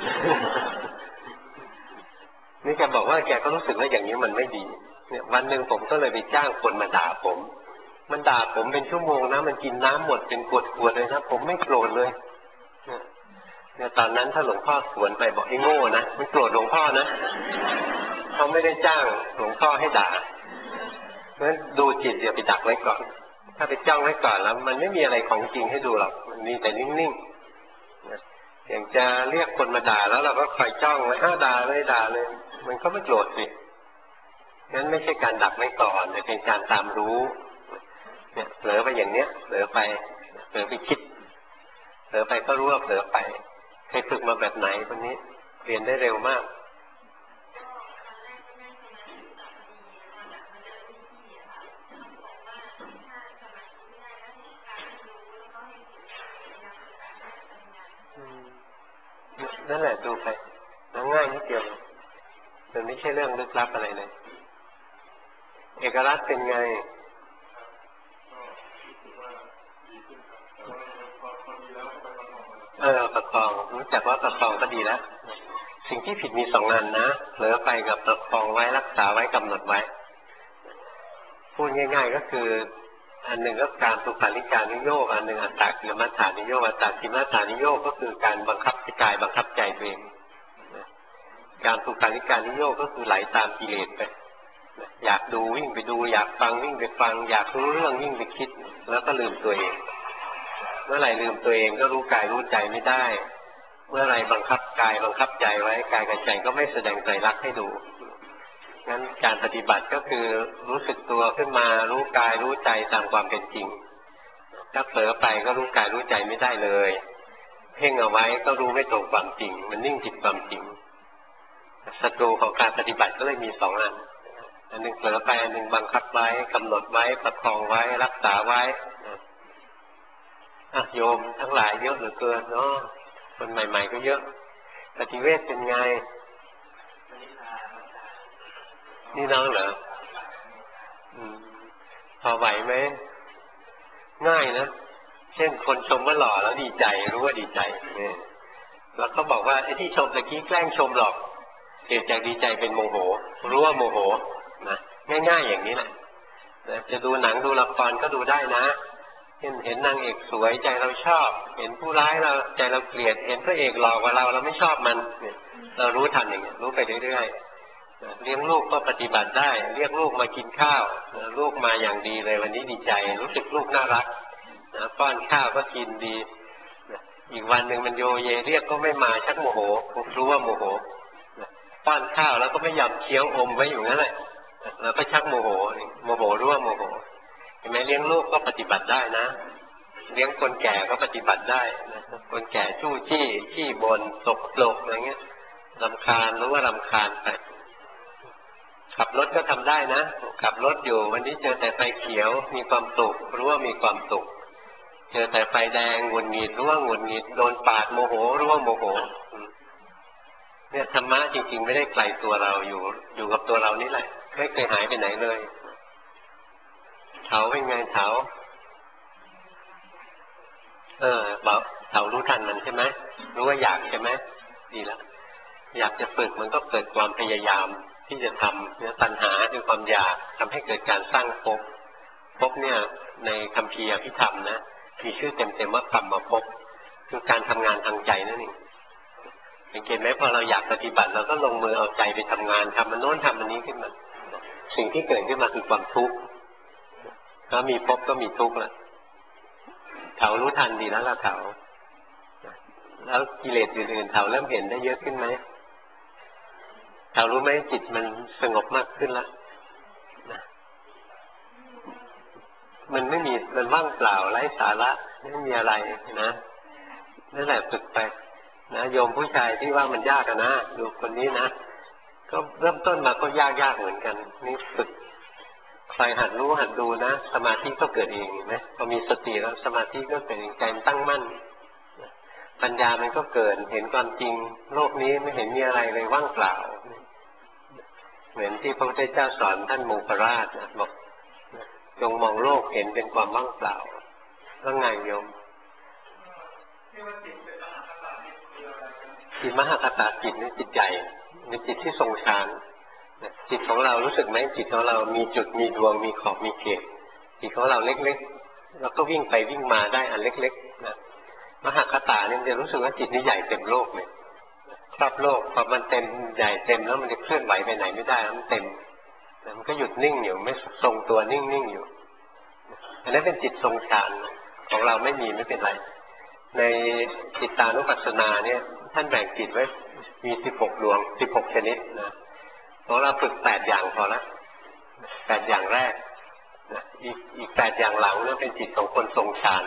นี่แกบอกว่าแกก็รู้สึกว่าอย่างนี้มันไม่ดีเนี่ยวันหนึ่งผมก็เลยไปจ้างคนมาด่าผมมันด่าผมเป็นชั่วโมงนะมันกินน้ำหมดเป็นขวดเลยนะผมไม่โกรธเลยเนี่ยตอนนั้นถ้าหลวงพ่อสวนไปบอกไอ้โง่นะไม่โกรธหลวงพ่อนะเขาไม่ได้จ้างหลวงพ่อให้ด่าเพราะฉะนั้นดูจิตอย่าไปดักไว้ก่อนถ้าไปจ้องไว้ก่อนแล้วมันไม่มีอะไรของจริงให้ดูหรอกมันมีแต่นิ่งๆอย่างจะเรียกคนมาด่าแล้วเราก็คอยจ้องไว้ด่าเลยมันก็ไม่โกรธสิงั้นไม่ใช่การดักไว้ก่อนแต่เป็นการตามรู้เนี่ยเผลอไปอย่างเนี้ยเผลอไปคิดเผลอไปก็รู้ว่าเผลอไปเคยฝึกมาแบบไหนคนนี้เรียนได้เร็วมากนั่นแหละดูไปง่ายนิดเดียวมันไม่ใช่เรื่องลึกลับอะไรเลยเอกลักษณ์เป็นไงประคองรู้จักว่าประคองก็ดีแล้วสิ่งที่ผิดมี2 อันนะเผลอไปกับประคองไว้รักษาไว้กำหนดไว้พูดง่ายๆก็คืออันหนึ่งก็การสุขาริการนิโยคอันหนึ่งอัตตกิลมัฏฐานิโยคอัตตกิลมัฏฐานิโยคก็คือการบังคับกายบังคับใจตัวเองการสุขาริการนิโยคก็คือไหลตามกิเลสไปอยากดูวิ่งไปดูอยากฟังวิ่งไปฟังอยากรู้เรื่องวิ่งไปคิดแล้วก็ลืมตัวเองเมื่อไหร่ลืมตัวเองก็รู้กายรู้ใจไม่ได้เมื่อไหร่บังคับกายบังคับใจไว้กายกับใจก็ไม่แสดงไตรลักษณ์ให้ดูงั้นการปฏิบัติก็คือรู้สึกตัวขึ้นมารู้กายรู้ใจตามความเป็นจริงถ้าเผลอไปก็รู้กายรู้ใจไม่ได้เลยเพ่งเอาไว้ก็รู้ไม่ตรงความจริงมันนิ่งผิดความจริงศัตรูของการปฏิบัติก็เลยมี2 อันหนึ่งเผลอไปอันหนึ่งบังคับไว้กำหนดไว้ประคองไว้รักษาไว้โยมทั้งหลายเยอะเหลือเกินเนาะคนใหม่ๆก็เยอะปฏิเวทเป็นไงนี่น้องเหรอพอไหวไหมง่ายนะเช่นคนชมว่าหล่อแล้วดีใจรู้ว่าดีใจเนี่ยแล้วเขาบอกว่าไอ้ที่ชมตะกี้แกล้งชมหรอกเหตุจากดีใจเป็นโมโหรู้ว่าโมโหนะง่ายๆอย่างนี้แหละจะดูหนังดูละครก็ดูได้นะเห็นนางเอกสวยใจเราชอบเห็นผู้ร้ายเราใจเราเกลียดเห็นพระเอกหล่อกว่าเราไม่ชอบมันเนี่ยเรารู้ทันอย่างนี้รู้ไปเรื่อยๆเลี้ยงลูกก็ปฏิบัติได้เรียกลูกมากินข้าวลูกมาอย่างดีเลยวันนี้ดีใจรู้สึกลูกน่ารักป้อนข้าวก็กินดีอีกวันหนึ่งมันโยเยเรียกก็ไม่มาชักโมโหรู้ว่าโมโหป้อนข้าวแล้วก็ไม่ยอมเคี้ยวอมไว้อยู่นั่นแหละแล้วก็ชักโมโหรู้ว่าโมโหเห็นไหมเลี้ยงลูกก็ปฏิบัติได้นะเลี้ยงคนแก่ก็ปฏิบัติได้คนแก่จู้จี้บ่นตกโลกอะไรเงี้ยรำคาญรู้ว่ารำคาญไปขับรถก็ทำได้นะขับรถอยู่วันนี้เจอแต่ไฟเขียวมีความสุขรู้ว่ามีความสุขเจอแต่ไฟแดงหงุดหงิดรู้ว่าหงุดหงิดโดนปาดโมโหรู้ว่าโมโหเนี่ยธรรมะจริงๆไม่ได้ไกลตัวเราอยู่กับตัวเรานี่แหละไม่เคยหายไปไหนเลยเถาเป็นไงเถาบอกเถารู้ทันมันใช่ไหมรู้ว่าอยากใช่ไหมดีแล้วอยากจะฝึกมันก็เกิดความพยายามที่จะทำเนี่ยตัณหาคือความอยากทำให้เกิดการสร้างภพเนี่ยในคัมภีร์อภิธรรมนะมีชื่อเต็มๆว่ากรรมภพคือการทำงานทางใจนั่นเองสังเกตไหมพอเราอยากปฏิบัติเราก็ลงมือเอาใจไปทำงานทำมันโน้นทำมันนี้ขึ้นมาสิ่งที่เกิดขึ้นมาคือความทุกข์ถ้ามีภพก็มีทุกข์แล้วเถารู้ทันดีแล้วล่ะเถาแล้วกิเลสอื่นๆเถาเริ่มเห็นได้เยอะขึ้นไหมเถารู้ไหมจิตมันสงบมากขึ้นแล้วนะมันไม่มีมันว่างเปล่าไร้สาระไม่มีอะไรนะนั่นแหละฝึกไปนะโยมผู้ชายที่ว่ามันยากนะดูคนนี้นะก็เริ่มต้นมาก็ยากเหมือนกันนี่ฝึกใครหัดรู้หัดดูนะสมาธิก็เกิดเองเห็นไหมพอมีสติแล้วสมาธิก็เกิดเองใจมันตั้งมั่นปัญญามันก็เกิดเห็นความจริงโลกนี้ไม่เห็นมีอะไรเลยว่างเปล่าเหมือนที่พระพุทธเจ้าสอนท่านโมคคราชนะบอกจงมองโลกเห็นเป็นความว่างเปล่าแล้วไงโยมจิตมหคตาจิตนี่จิตใหญ่เป็นจิตที่ทรงฌานจิตของเรารู้สึกไหมจิตของเรามีจุดมีดวงมีขอบมีเขตจิตของเราเล็กๆแล้วก็วิ่งไปวิ่งมาได้อันเล็กๆนะมหคตาเนี่ยจะรู้สึกว่าจิตนี้ใหญ่เต็มโลกเลยครอบโลกพอมันเต็มใหญ่เต็มแล้วมันจะเคลื่อนไหวไปไหนไม่ได้มันเต็มมันก็หยุดนิ่งอยู่ไม่ทรงตัวนิ่งๆอยู่อันนั้นเป็นจิตทรงฌานของเราไม่มีไม่เป็นไรในจิตตานุปัสสนาเนี่ยท่านแบ่งจิตไว้มี16ดวง16ชนิดนะของเราฝึก8อย่างพอละ8อย่างแรกนะอีก8อย่างหลังเนี่ยเป็นจิตของคนทรงฌาน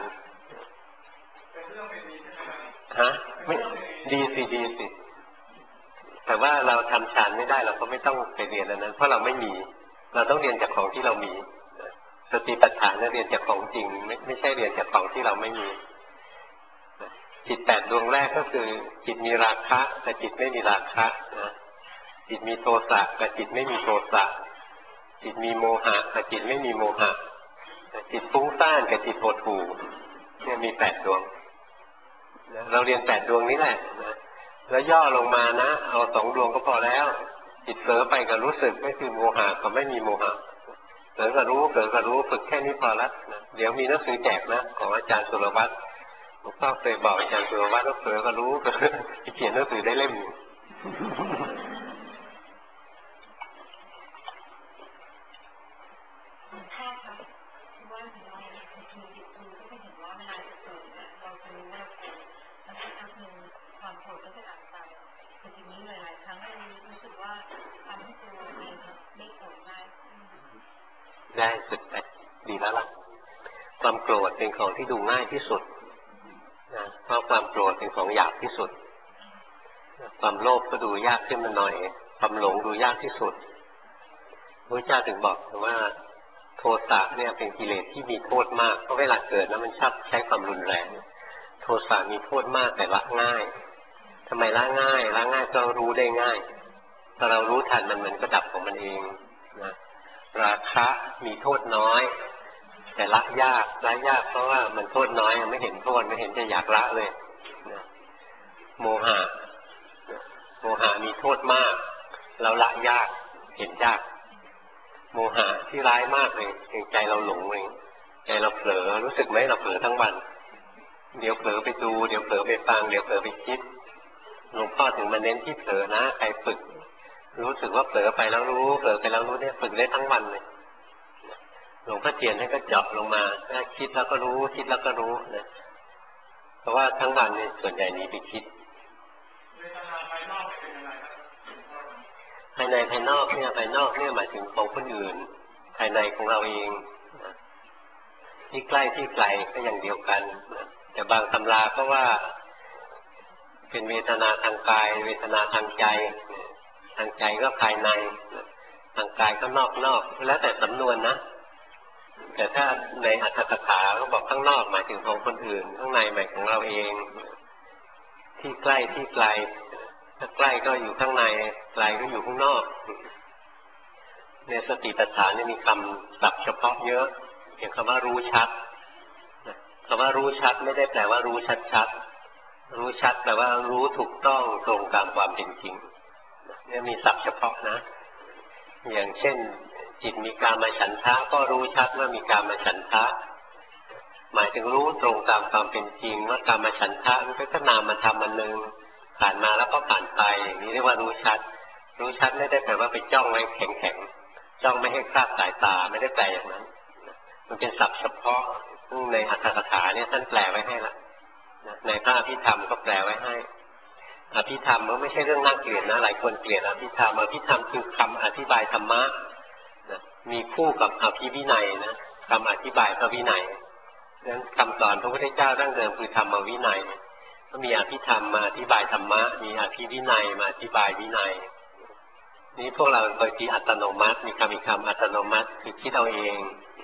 ฮะไม่ดีสิแต่ว่าเราทำฌานไม่ได้เราก็ไม่ต้องไปเรียนอันนั้นเพราะเราไม่มีเราต้องเรียนจากของที่เรามีสติปัฏฐานเรียนจากของจริงไม่ใช่เรียนจากของที่เราไม่มีจิต8ดวงแรกก็คือจิตมีราคะแต่จิตไม่มีราคะนะจิตมีโทสะแต่จิตไม่มีโทสะจิตมีโมหะแต่จิตไม่มีโมหะจิตฟุ้งซ่านกับจิตหดหู่เนี่ยมี8ดวงเราเรียน8ดวงนี้แหละนะแล้วย่อลงมานะเอา2ดวงก็พอแล้วจิตเผลอไปกับรู้สึกไม่คือโมหะกับไม่มีโมหะเผลอกับรู้ฝึกแค่นี้พอละนะเดี๋ยวมีหนังสือแจกนะของอาจารย์สุรวัตรหลวงพ่อเคยบอกอาจารย์สุรวัตรว่าเผลอกับรู้เขียนหนังสือได้เล่มได้สุดไปดีแล้วล่ะความโกรธเป็นของที่ดูง่ายที่สุดนะเพราะความโกรธเป็นของหยาบที่สุดความโลภก็ดูยากขึ้นมาหน่อยความหลงดูยากที่สุดพระเจ้าถึงบอกว่าโทสะเนี่ยเป็นกิเลสที่มีโทษมากเพราะเวลาเกิดแล้วมันชอบใช้ความรุนแรงโทสะมีโทษมากแต่ละง่ายทำไมละง่ายก็รู้ได้ง่ายพอเรารู้ทันมันก็ดับของมันเองนะราคะมีโทษน้อยแต่ละยากเพราะว่ามันโทษน้อยไม่เห็นโทษไม่เห็นจะอยากละเลยนะโมหะมีโทษมากเราละยากเห็นยากโมหะที่ร้ายมากเลยใจเราหลงเองใจเราเผลอรู้สึกไหมเราเผลอทั้งวันเดี๋ยวเผลอไปดูเดี๋ยวเผลอไปฟังเดี๋ยวเผลอไปคิดหลวงพ่อถึงมาเน้นที่เผลอนะใครฝึกรู้สึกว่าเผลอไปแล้วรู้เผลอไปแล้วรู้เนี่ยฝึกได้ทั้งวันเลยหลวงพ่อเทียนให้ก็เจาะลงมาคิดแล้วก็รู้คิดแล้วก็รู้นะเพราะว่าทั้งวันเนี่ยส่วนใหญ่หนีไปคิดภายในภายนอกเนี่ยภายนอกเนี่ยหมายถึงของคนอื่นภายในของเราเองที่ใกล้ที่ไกลก็อย่างเดียวกันแต่บางตำราก็ว่าเป็นเวทนาทางกายเวทนาทางใจทางใจก็ภายในทางกายก็นอกแล้วแต่สำนวนนะแต่ถ้าในอรรถกถาก็บอกข้างนอกหมายถึงของคนอื่นข้างในหมายถึงเราเองที่ใกล้ที่ไกลถ้าใกล้ก็อยู่ข้างในไกลก็อยู่ข้างนอกในสติปัฏฐานนี่มีคำศัพท์เฉพาะเยอะอย่างคำว่ารู้ชัดคำว่ารู้ชัดไม่ได้แปลว่ารู้ชัดรู้ชัดแปลว่ารู้ถูกต้องตรงตามความเป็นจริงเนี่ยมีศัพท์เฉพาะนะอย่างเช่นจิตมีกามฉันทะก็รู้ชัดว่ามีกามฉันทะหมายถึงรู้ตรงตามความเป็นจริงว่ากามฉันทะมันก็นามธรรมอันหนึ่งผ่านมาแล้วก็ผ่านไปอย่างนี้เรียกว่ารู้ชัดรู้ชัดไม่ได้แปลว่าไปจ้องไว้แข็งๆจ้องไม่ให้คลาดสายตาไม่ได้แปลอย่างนั้นมันเป็นศัพท์เฉพาะซึ่งในอัตถกถาเนี่ยท่านแปลไว้ให้ละในพระอภิธรรมก็แปลไว้ให้อภิธรรมมันไม่ใช่เรื่องน่าเกลียดนะหลายคนเกลียดอภิธรรมอภิธรรมคือคำอธิบายธรรมะมีคู่กับอภิวินัยนะคำอธิบายพระวินัยนั้นคำสอนพระพุทธเจ้าดั้งเดิมคือธรรมวินัยก็มีอภิธรรมมาอธิบายธรรมะมีอภิวินัยมาอธิบายวินัยนี้พวกเราบางทีอัตโนมัติมีคำอีกคำอัตโนมัติคือคิดเอาเอง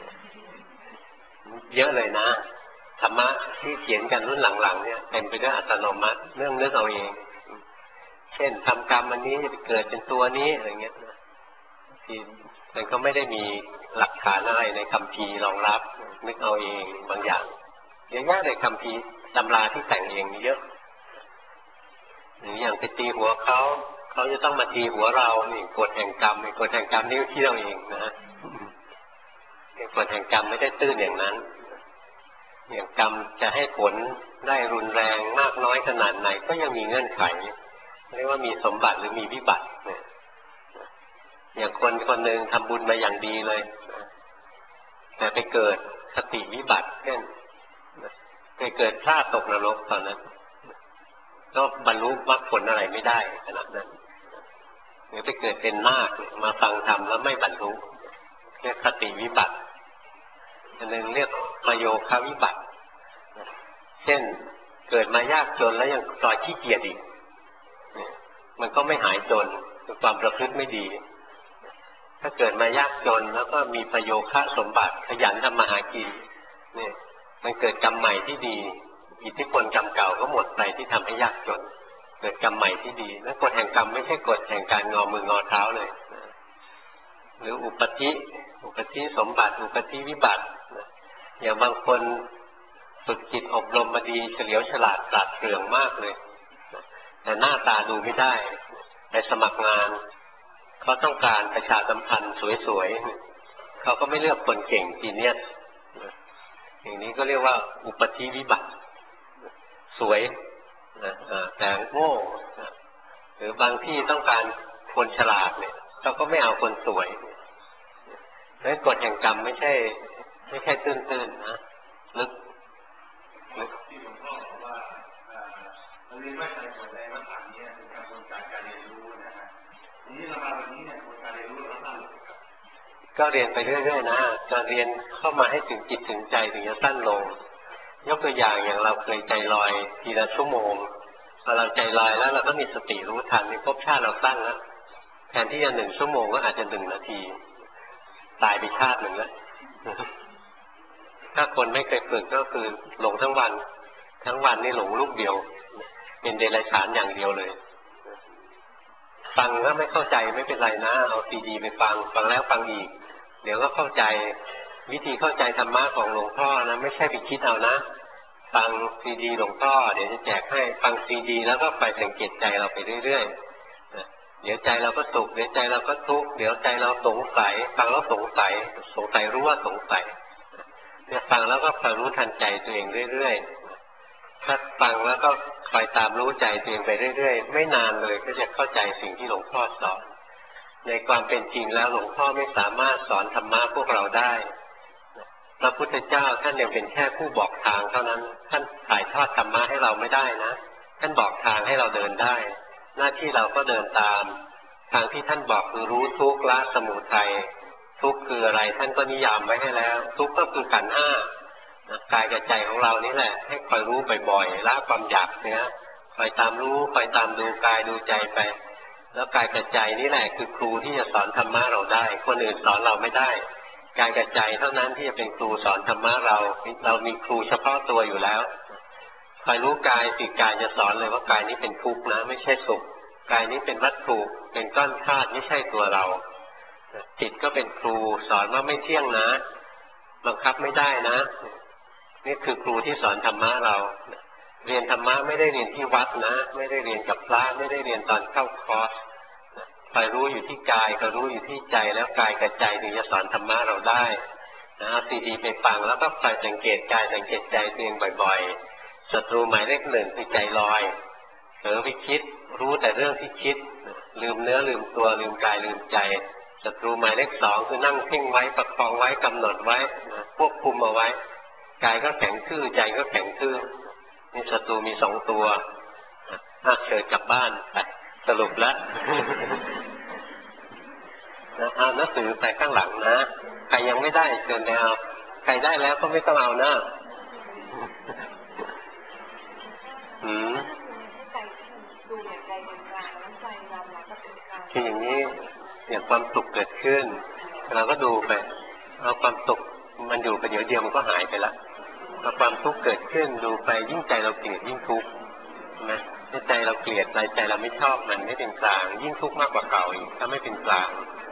เยอะเลยนะธรรมะที่เขียนกันรุ่นหลังๆเนี่ยเต็มไปด้วยอัตโนมัติเรื่องนึกเอาเองเช่นทำกรรมอันนี้จะเกิดเป็นตัวนี้อะไรเงี้ยที่มันก็ไม่ได้มีหลักฐานอะไรในคัมภีร์รองรับนึกเอาเองบางอย่างเยอะแยะในคัมภีร์ตำราที่แต่งเองมีเยอะหรืออย่างไปตีหัวเขาจะต้องมาตีหัวเรานี่กฎแห่งกรรมกฎแห่งกรรมนี่ที่เราเองนะกฎแห่งกรรมไม่ได้ตื้นอย่างนั้นอย่างกรรมจะให้ผลได้รุนแรงมากน้อยขนาดไหนก็ยังมีเงื่อนไขเรียกว่ามีสมบัติหรือมีวิบัติอย่างคนคนหนึ่งทำบุญมาอย่างดีเลยแต่ไปเกิดคติวิบัติเช่นไปเกิดพลาดตกนรกตอนนั้นก็บรรลุมรรคผลอะไรไม่ได้ขนาดนั้นหรือไปเกิดเป็นนาคมาฟังธรรมแล้วไม่บรรลุเรียกคติวิบัติอันหนึ่งเรียกประโยควิบัติเช่นเกิดมายากจนแล้วยังต่อขี้เกียจอีกมันก็ไม่หายจนคือความประพฤติไม่ดีถ้าเกิดมายากจนแล้วก็มีประโยคะสมบัติขยันทำมาหากินเนี่ยมันเกิดกรรมใหม่ที่ดีอิทธิพลกรรมเก่าก็หมดไปที่ทำให้ยากจนเกิดกรรมใหม่ที่ดีและกฎแห่งกรรมไม่ใช่กฎแห่งการงอมืองอเท้าเลยหรืออุปธิสมบัติอุปธิวิบัติอย่างบางคนฝึกจิตอบรมมาดีเฉลียวฉลาดปราดเปรื่องมากเลยแต่หน้าตาดูไม่ได้ไปสมัครงานเขาต้องการประชาสัมพันธ์สวยๆเขาก็ไม่เลือกคนเก่งจีเนียสอย่างนี้ก็เรียกว่าอุปธิวิบัติสวยแต่โง่หรือบางที่ต้องการคนฉลาดเนี่ยเขาก็ไม่เอาคนสวยเพราะฉะนั้นกฎแห่งกรรมไม่ใช่ตื้นๆนะลึกที่หลวงพ่อบอกว่าเรียนว่าใจหัวใจมาถามนี้เป็นกระบวนการเรียนรู้นะฮะทีนี้เรามาวันนี้เนี่ยกระบวนการเรียนรู้เราสั้นลงก็เรียนไปเรื่อยๆนะการเรียนเข้ามาให้ถึงจิตถึงใจถึงจะสั้นลงยกตัวอย่างเราเคยใจลอยทีละชั่วโมงพอเราใจลอยแล้วเราก็มีสติรู้ทันในภพชาติเราสั้นแล้วแทนที่จะ1 ชั่วโมงก็อาจจะ1 นาทีตายไปชาติหนึ่งแล้วถ้าคนไม่เคยฝึกก็คือหลงทั้งวันนี่หลงลูกเดียวเป็นเดรัจฉานอย่างเดียวเลยฟังแล้วไม่เข้าใจไม่เป็นไรนะเอาซีดีไปฟังแล้วฟังอีกเดี๋ยวก็เข้าใจวิธีเข้าใจธรรมะของหลวงพ่อนะไม่ใช่ไปคิดเอานะฟังซีดีหลวงพ่อเดี๋ยวจะแจกให้ฟังซีดีแล้วก็ไปสังเกตใจเราไปเรื่อยๆเดี๋ยวใจเราก็สุขเดี๋ยวใจเราก็ทุกข์เดี๋ยวใจเราสงสัยฟังแล้วสงสัยรู้ว่าสงสัยเนี่ยฟังแล้วก็คอยรู้ทันใจตัวเองเรื่อยๆถ้าฟังแล้วก็คอยตามรู้ใจตัวเองไปเรื่อยๆไม่นานเลยก็จะเข้าใจสิ่งที่หลวงพ่อสอนในความเป็นจริงแล้วหลวงพ่อไม่สามารถสอนธรรมะพวกเราได้พระพุทธเจ้าท่านยังเป็นแค่ผู้บอกทางเท่านั้นท่านถ่ายทอดธรรมะให้เราไม่ได้นะท่านบอกทางให้เราเดินได้หน้าที่เราก็เดินตามทางที่ท่านบอกคือรู้ทุกข์ละสมุทัยทุกข์คืออะไรท่านก็นิยามไว้ให้แล้วทุกข์ก็คือขันธ์ 5กายกับใจของเรานี่แหละให้คอยรู้บ่อยๆละความอยากเนี่ยคอยตามรู้คอยตามดูกายดูใจไปแล้วกายกับใจนี่แหละคือครูที่จะสอนธรรมะเราได้คนอื่นสอนเราไม่ได้กายกับใจเท่านั้นที่จะเป็นครูสอนธรรมะเรามีครูเฉพาะตัวอยู่แล้วคอยรู้กายสิกายจะสอนเลยว่ากายนี้เป็นทุกข์นะไม่ใช่สุขกายนี้เป็นวัตถุเป็นก้อนธาตุไม่ใช่ตัวเราจิตก็เป็นครูสอนว่าไม่เที่ยงนะบังคับไม่ได้นะนี่คือครูที่สอนธรรมะเราเรียนธรรมะไม่ได้เรียนที่วัดนะไม่ได้เรียนกับพระไม่ได้เรียนตอนเข้าคอร์สคอยรู้อยู่ที่กายก็รู้อยู่ที่ใจแล้วกายกับใจถึงจะสอนธรรมะเราได้นะซีดีไปฟังแล้วก็คอยสังเกตกายสังเกตใจตัวเองบ่อยๆศัตรูหมายเลข 1คือใจลอยเผลอไปคิดรู้แต่เรื่องที่คิดลืมเนื้อลืมตัวลืมกายลืมใจศัตรูหมายเลข 2คือนั่งเพ่งไว้ประคองไว้กำหนดไว้ควบคุมเอาไว้กายก็แข็งทื่อใจก็แข็งทื่อนี่ศัตรูมี2ตัวเชิญกลับบ้านไปสรุปแล้วเอาหนังสือไปข้างหลังนะใครยังไม่ได้เชิญไปเอาใครได้แล้วก็ไม่ต้องเอานะคืออย่างนี้อย่างความสุขเกิดขึ้นเราก็ดูไปเอาความสุขมันอยู่ไปเดี๋ยวเดียวมันก็หายไปละพอความทุกข์เกิดขึ้นดูไปยิ่งใจเราเกลียดยิ่งทุกข์นะใจเราเกลียดใจเราไม่ชอบมันไม่เป็นกลางยิ่งทุกข์มากกว่าเก่าอีกถ้าไม่เป็นกลาง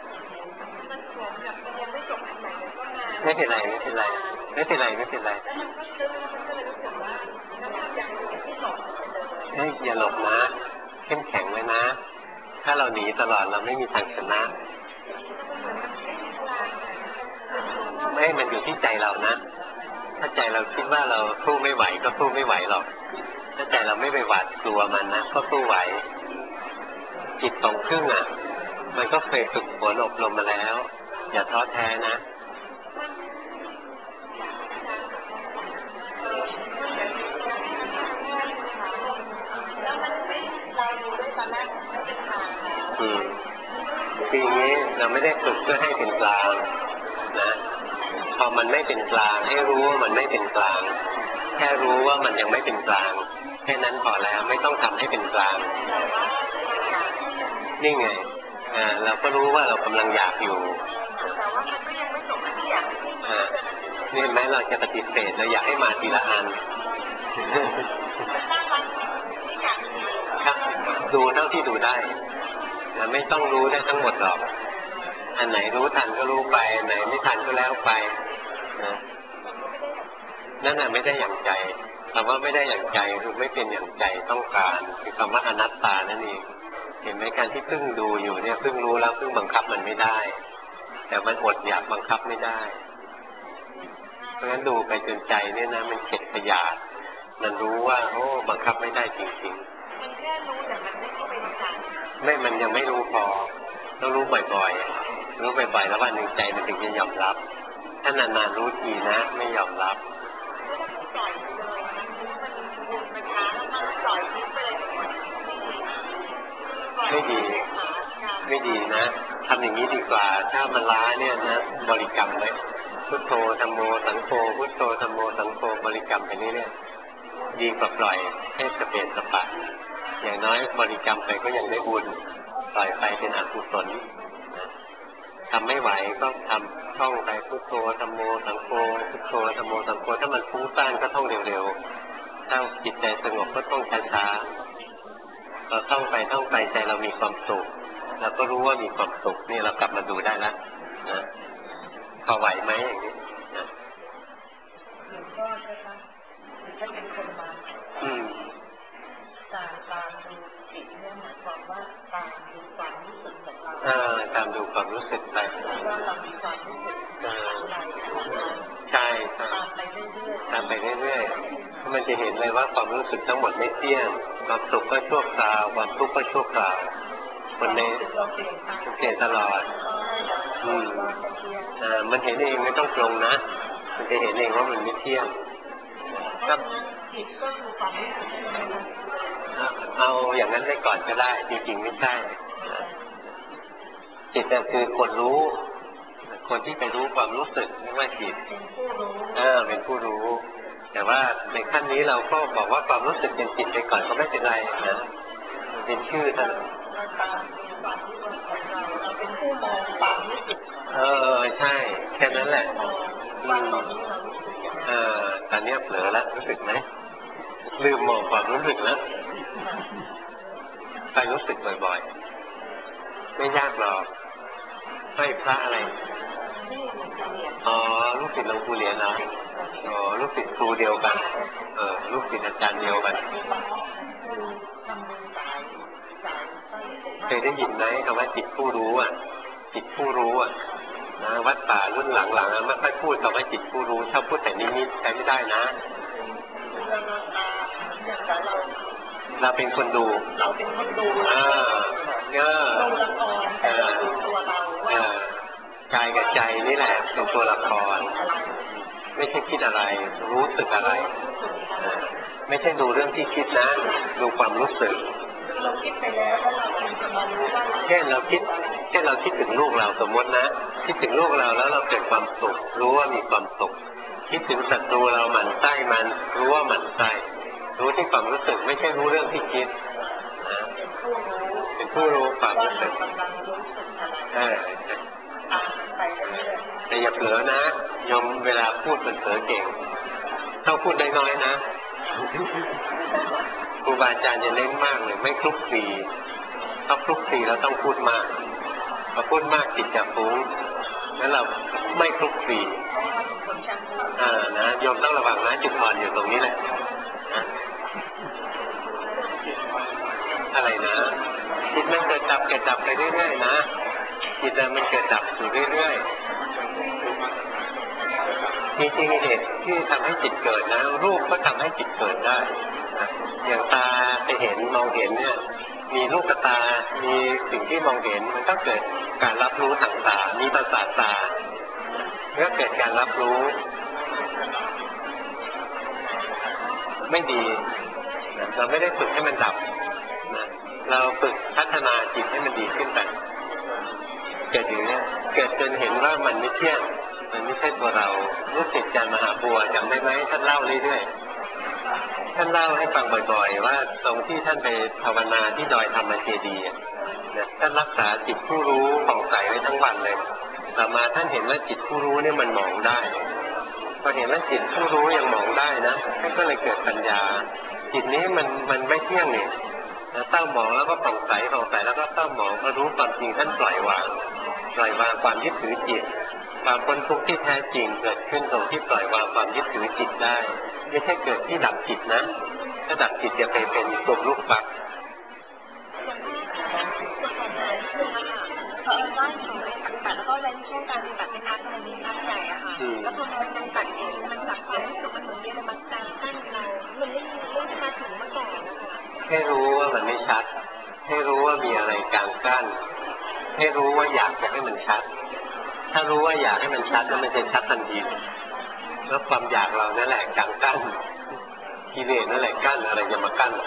ไม่เป็นไรไม่เป็นไรไม่เป็นไรไม่เป็นไรอย่าหลบนะเข้มแข็งไว้นะถ้าเราหนีตลอดเราไม่มีทางชนะไม่มันอยู่ที่ใจเรานะถ้าใจเราคิดว่าเราสู้ไม่ไหวก็สู้ไม่ไหวหรอกถ้าใจเราไม่ไปหวาดกลัวมันนะก็สู้ไหวจิตตรงครึ่งอ่ะมันก็เคยฝึกฝนอบรมมาแล้วอย่าท้อแท้นะคืออย่างนี้เราไม่ได้ฝึกเพื่อให้เป็นกลางนะพอมันไม่เป็นกลางให้รู้ว่ามันไม่เป็นกลางแค่รู้ว่ามันยังไม่เป็นกลางแค่นั้นพอแล้วไม่ต้องทำให้เป็นกลางนี่ไงเราก็รู้ว่าเรากำลังอยากอยู่นี่เห็นไหมเราจะปฏิเสธเราอยากให้มาทีละอันครับดูเท่าที่ดูได้ไม่ต้องรู้ได้ทั้งหมดหรอกอันไหนรู้ทันก็รู้ไปอันไหนไม่ทันก็แล้วไปนั่นน่ะไม่ได้อย่างใจคำว่าไม่ได้อย่างใจคือไม่เป็นอย่างใจต้องการคือคำว่าอนัตตานั่นเองเห็นไหมการที่เพิ่งดูอยู่เนี่ยเพิ่งรู้แล้วเพิ่งบังคับมันไม่ได้แต่มันอดอยากบังคับไม่ได้เพราะฉะนั้นดูไปจนใจเนี่ยนะมันเข็ดขยาดมันรู้ว่าโอ้บังคับไม่ได้จริงๆมันแค่รู้แต่มันไม่เข้าไปในใจไม่มันยังไม่รู้พอต้องรู้บ่อยๆรู้บ่อยๆแล้ววันหนึ่งใจมันถึงจะยอมรับถ้านานๆรู้ทีนะไม่ยอมรับไม่ดีไม่ดีนะทำอย่างนี้ดีกว่าถ้ามันล้าเนี่ยนะบริกรรมไว้พุทโธธัมโมสังโฆพุทโธธัมโมสังโฆบริกรรมไปนี้เนี่ยดีกว่าปล่อยให้สเปนสปะอย่างน้อยบริกรรมไปก็ยังได้บุญปล่อยไปเป็นอกุศลทำไม่ไหวก็ทำท่องไปพุทโธธัมโมสังโฆพุทโธธัมโมสังโฆถ้ามันฟุ้งซ่านก็ท่องเร็วๆถ้าจิตใจสงบก็ท่องช้าๆเราท่องไปใจเรามีความสุขเราก็รู้ว่ามีความสุขนี่เรากลับมาดูได้แล้วนะพอไหวไหมอย่างนี้นะการดูจิตเนี่ยหมายความว่าการดูความรู้สึกของเราการดูความรู้สึกไปว่าเรามีความรู้สึกอะไรใช่ตามไปเรื่อยๆมันจะเห็นเลยว่าความรู้สึกทั้งหมดไม่เที่ยงความสุขก็ชั่วคราวความทุกข์ก็ชั่วคราวคนนี้เปลี่ยนตลอดมันเห็นเองไม่ต้องปรุงนะมันจะเห็นเองว่ามันไม่เที่ยงครับเอาอย่างนั้นไว้ก่อนก็ได้จริงๆไม่ใช่จิตคือคนรู้คนที่ไปรู้ความรู้สึกเรียกว่าจิตเป็นผู้รู้แต่ว่าในขั้นนี้เราก็บอกว่าความรู้สึกเป็นจิตไปก่อนก็ไม่เป็นไรนะเป็นชื่อท่านเป็นผู้มองความรู้สึกใช่แค่นั้นแหละตอนนี้เผลอแล้วรู้สึกไหมลืมมองความรู้สึกแล้วไปรู้สึกบ่อยๆไม่ยากหรอกให้พระอะไรลูกศิษย์หลวงปู่เหรียญนะอ๋อลูกศิษย์ครูเดียวกันลูกศิษย์อาจารย์เดียวกันเคยได้ยินไหมคำว่าจิตผู้รู้อ่ะจิตผู้รู้อ่ะนะวัดป่ารุ่นหลังๆไม่ค่อยพูดคำว่าจิตผู้รู้ชอบพูดแต่นิมิตใช้ไม่ได้นะเราเป็นคนดูกายกับใจนี่แหละเป็นตัวละครไม่ใช่คิดอะไรรู้สึกอะไรไม่ใช่ดูเรื่องที่คิดนะดูความรู้สึกเราคิดไปแล้วเช่นเราคิดถึงลูกเราสมมตินะคิดถึงลูกเราแล้วเราเกิดความสุขรู้ว่ามีความสุขคิดถึงศัตรูเราหมั่นไส้มันรู้ว่าหมั่นไส้รู้ที่ความรู้สึกไม่ใช่รู้เรื่องที่คิดนะเป็นผู้รู้ความรู้สึกแต่อย่าเผลอนะยมเวลาพูดมันเผลอเก่งต้องพูดได้น้อยนะครูบาอาจารย์จะเน้นมากเลยไม่คลุกคลีถ้าคลุกคลีแล้วต้องพูดมากพอพูดมากจิตจะฟุ้งแล้วเราไม่คลุกคลีนะโยมต้องระวังนะจุดอ่อนอยู่ตรงนี้แหละอะไรนะจิตมันเกิดดับไปเรื่อยๆนะจิตมันเกิดดับอยู่เรื่อยๆจริงๆเหตุที่ทำให้จิตเกิดนะรูปก็ทำให้จิตเกิดได้อย่างตาไปเห็นมองเห็นเนี่ยมีรูปตามีสิ่งที่มองเห็นมันก็เกิดการรับรู้ทางตามีประสาทตาเมื่อเกิดการรับรู้ไม่ดีเราไม่ได้ฝึกให้มันดับนะเราฝึกพัฒนาจิตให้มันดีขึ้นไปเกิดอย่างนี้เกิดจนเห็นว่ามันไม่เที่ยงมันไม่ใช่ตัวเรารู้สึกจำมหาบัวจำได้ไหมท่านเล่าเรื่อยๆท่านเล่าให้ฟังบ่อยๆว่าตรงที่ท่านไปภาวนาที่ดอยธรรมเจดีย์ท่านรักษาจิตผู้รู้ผ่องใสไว้ทั้งวันเลยต่อมาท่านเห็นว่าจิตผู้รู้เนี่ยมันมองได้พอเห็นว่าจิตผู้รู้ยังมองได้นะท่านก็เลยเกิดปัญญาจิตนี้มันไม่เที่ยงเนี่ยเศร้าหมองแล้วก็ผ่องใสแล้วก็เศร้าหมองก็รู้ความจริงท่านปล่อยวางความยึดถือจิตความพ้นทุกข์ที่แท้จริงเกิดขึ้นตรงที่ปล่อยวางความยึดถือจิตได้ไม่ใช่เกิดที่ดับจิตนะถ้าดับจิตจะไปเป็นกลุ่มลูกปักแล้วก็ในช่วงการปฏิบัติเป็นพักมันมีพักใหญ่อะค่ะแล้วพอมันตัดเองมันจับความรู้สึกมันเหมือนมีมันกั้นเรามันไม่มาถึงเมื่อก่อนนะคะให้รู้ว่ามันไม่ชัดให้รู้ว่ามีอะไรกลางกั้นให้รู้ว่าอยากจะให้มันชัดถ้ารู้ว่าอยากให้มันชัดแล้วมันจะชัดทันทีแล้วความอยากเรานั่นแหละกลางกั้นกิเลสนั่นแหละกั้นอะไรจะมากั้น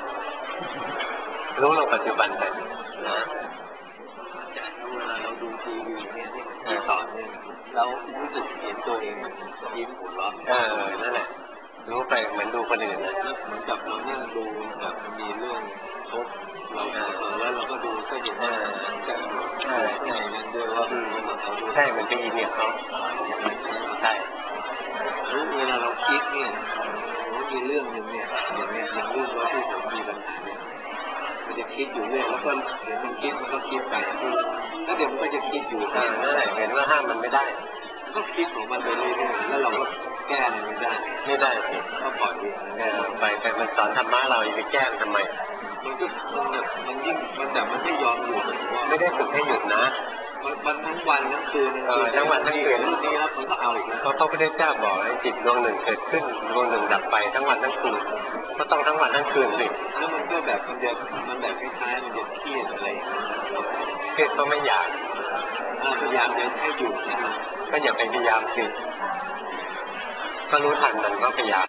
รู้ลงปัจจุบันไปนะเวลาเราดูทีวีเนี่ยที่สอนเนี่ยเรารู้สึกเห็นตัวเองมันยิ้มหัวเราะนั่นแหละรู้ไปเหมือนดูคนอื่นนะเหมือนกับเราเนี่ยดูแบบมีเรื่องพบเราแล้วเราก็ดูก็เห็นว่าใจนั่นด้วยว่าใช่มันเป็นอินเดียเขาใช่รู้เวลาเราคิดเนี่ยมีเรื่องหนึ่งเนี่ยอย่างเรื่องว่าที่ผมมีปัญหาเนี่ยมันจะคิดอยู่เรื่อยแล้วก็เดี๋ยวมันคิดมันก็คิดไปแล้วเดี๋ยวมันก็จะคิดอยู่นั่นแหละเห็นว่าห้ามมันไม่ได้ก็คิดของมันไปเรื่อยๆแล้วเราก็แก้มันไม่ได้สิก็ปล่อยไปแต่มันสอนธรรมะเราจะไปแก้ทำไมมันยิ่งมันแต่มันไม่ยอมหยุดไม่ได้ฝึกให้หยุดนะมันทั้งวันทั้งคืนทั้งวันทั้งคืนนี่แล้วมันก็เอาอีกนะเพราะพระพุทธเจ้าบอกให้จิตดวงหนึ่งเกิดขึ้นดวงหนึ่งดับไปทั้งวันทั้งคืนก็ต้องทั้งวันทั้งคืนสิแล้วมันก็แบบมันแบบคล้ายๆมันจะเครียดอะไรเครียดก็ไม่อยากพยายามจะให้หยุดก็อย่าไปพยายามสิก็รู้ทันมันก็พยายาม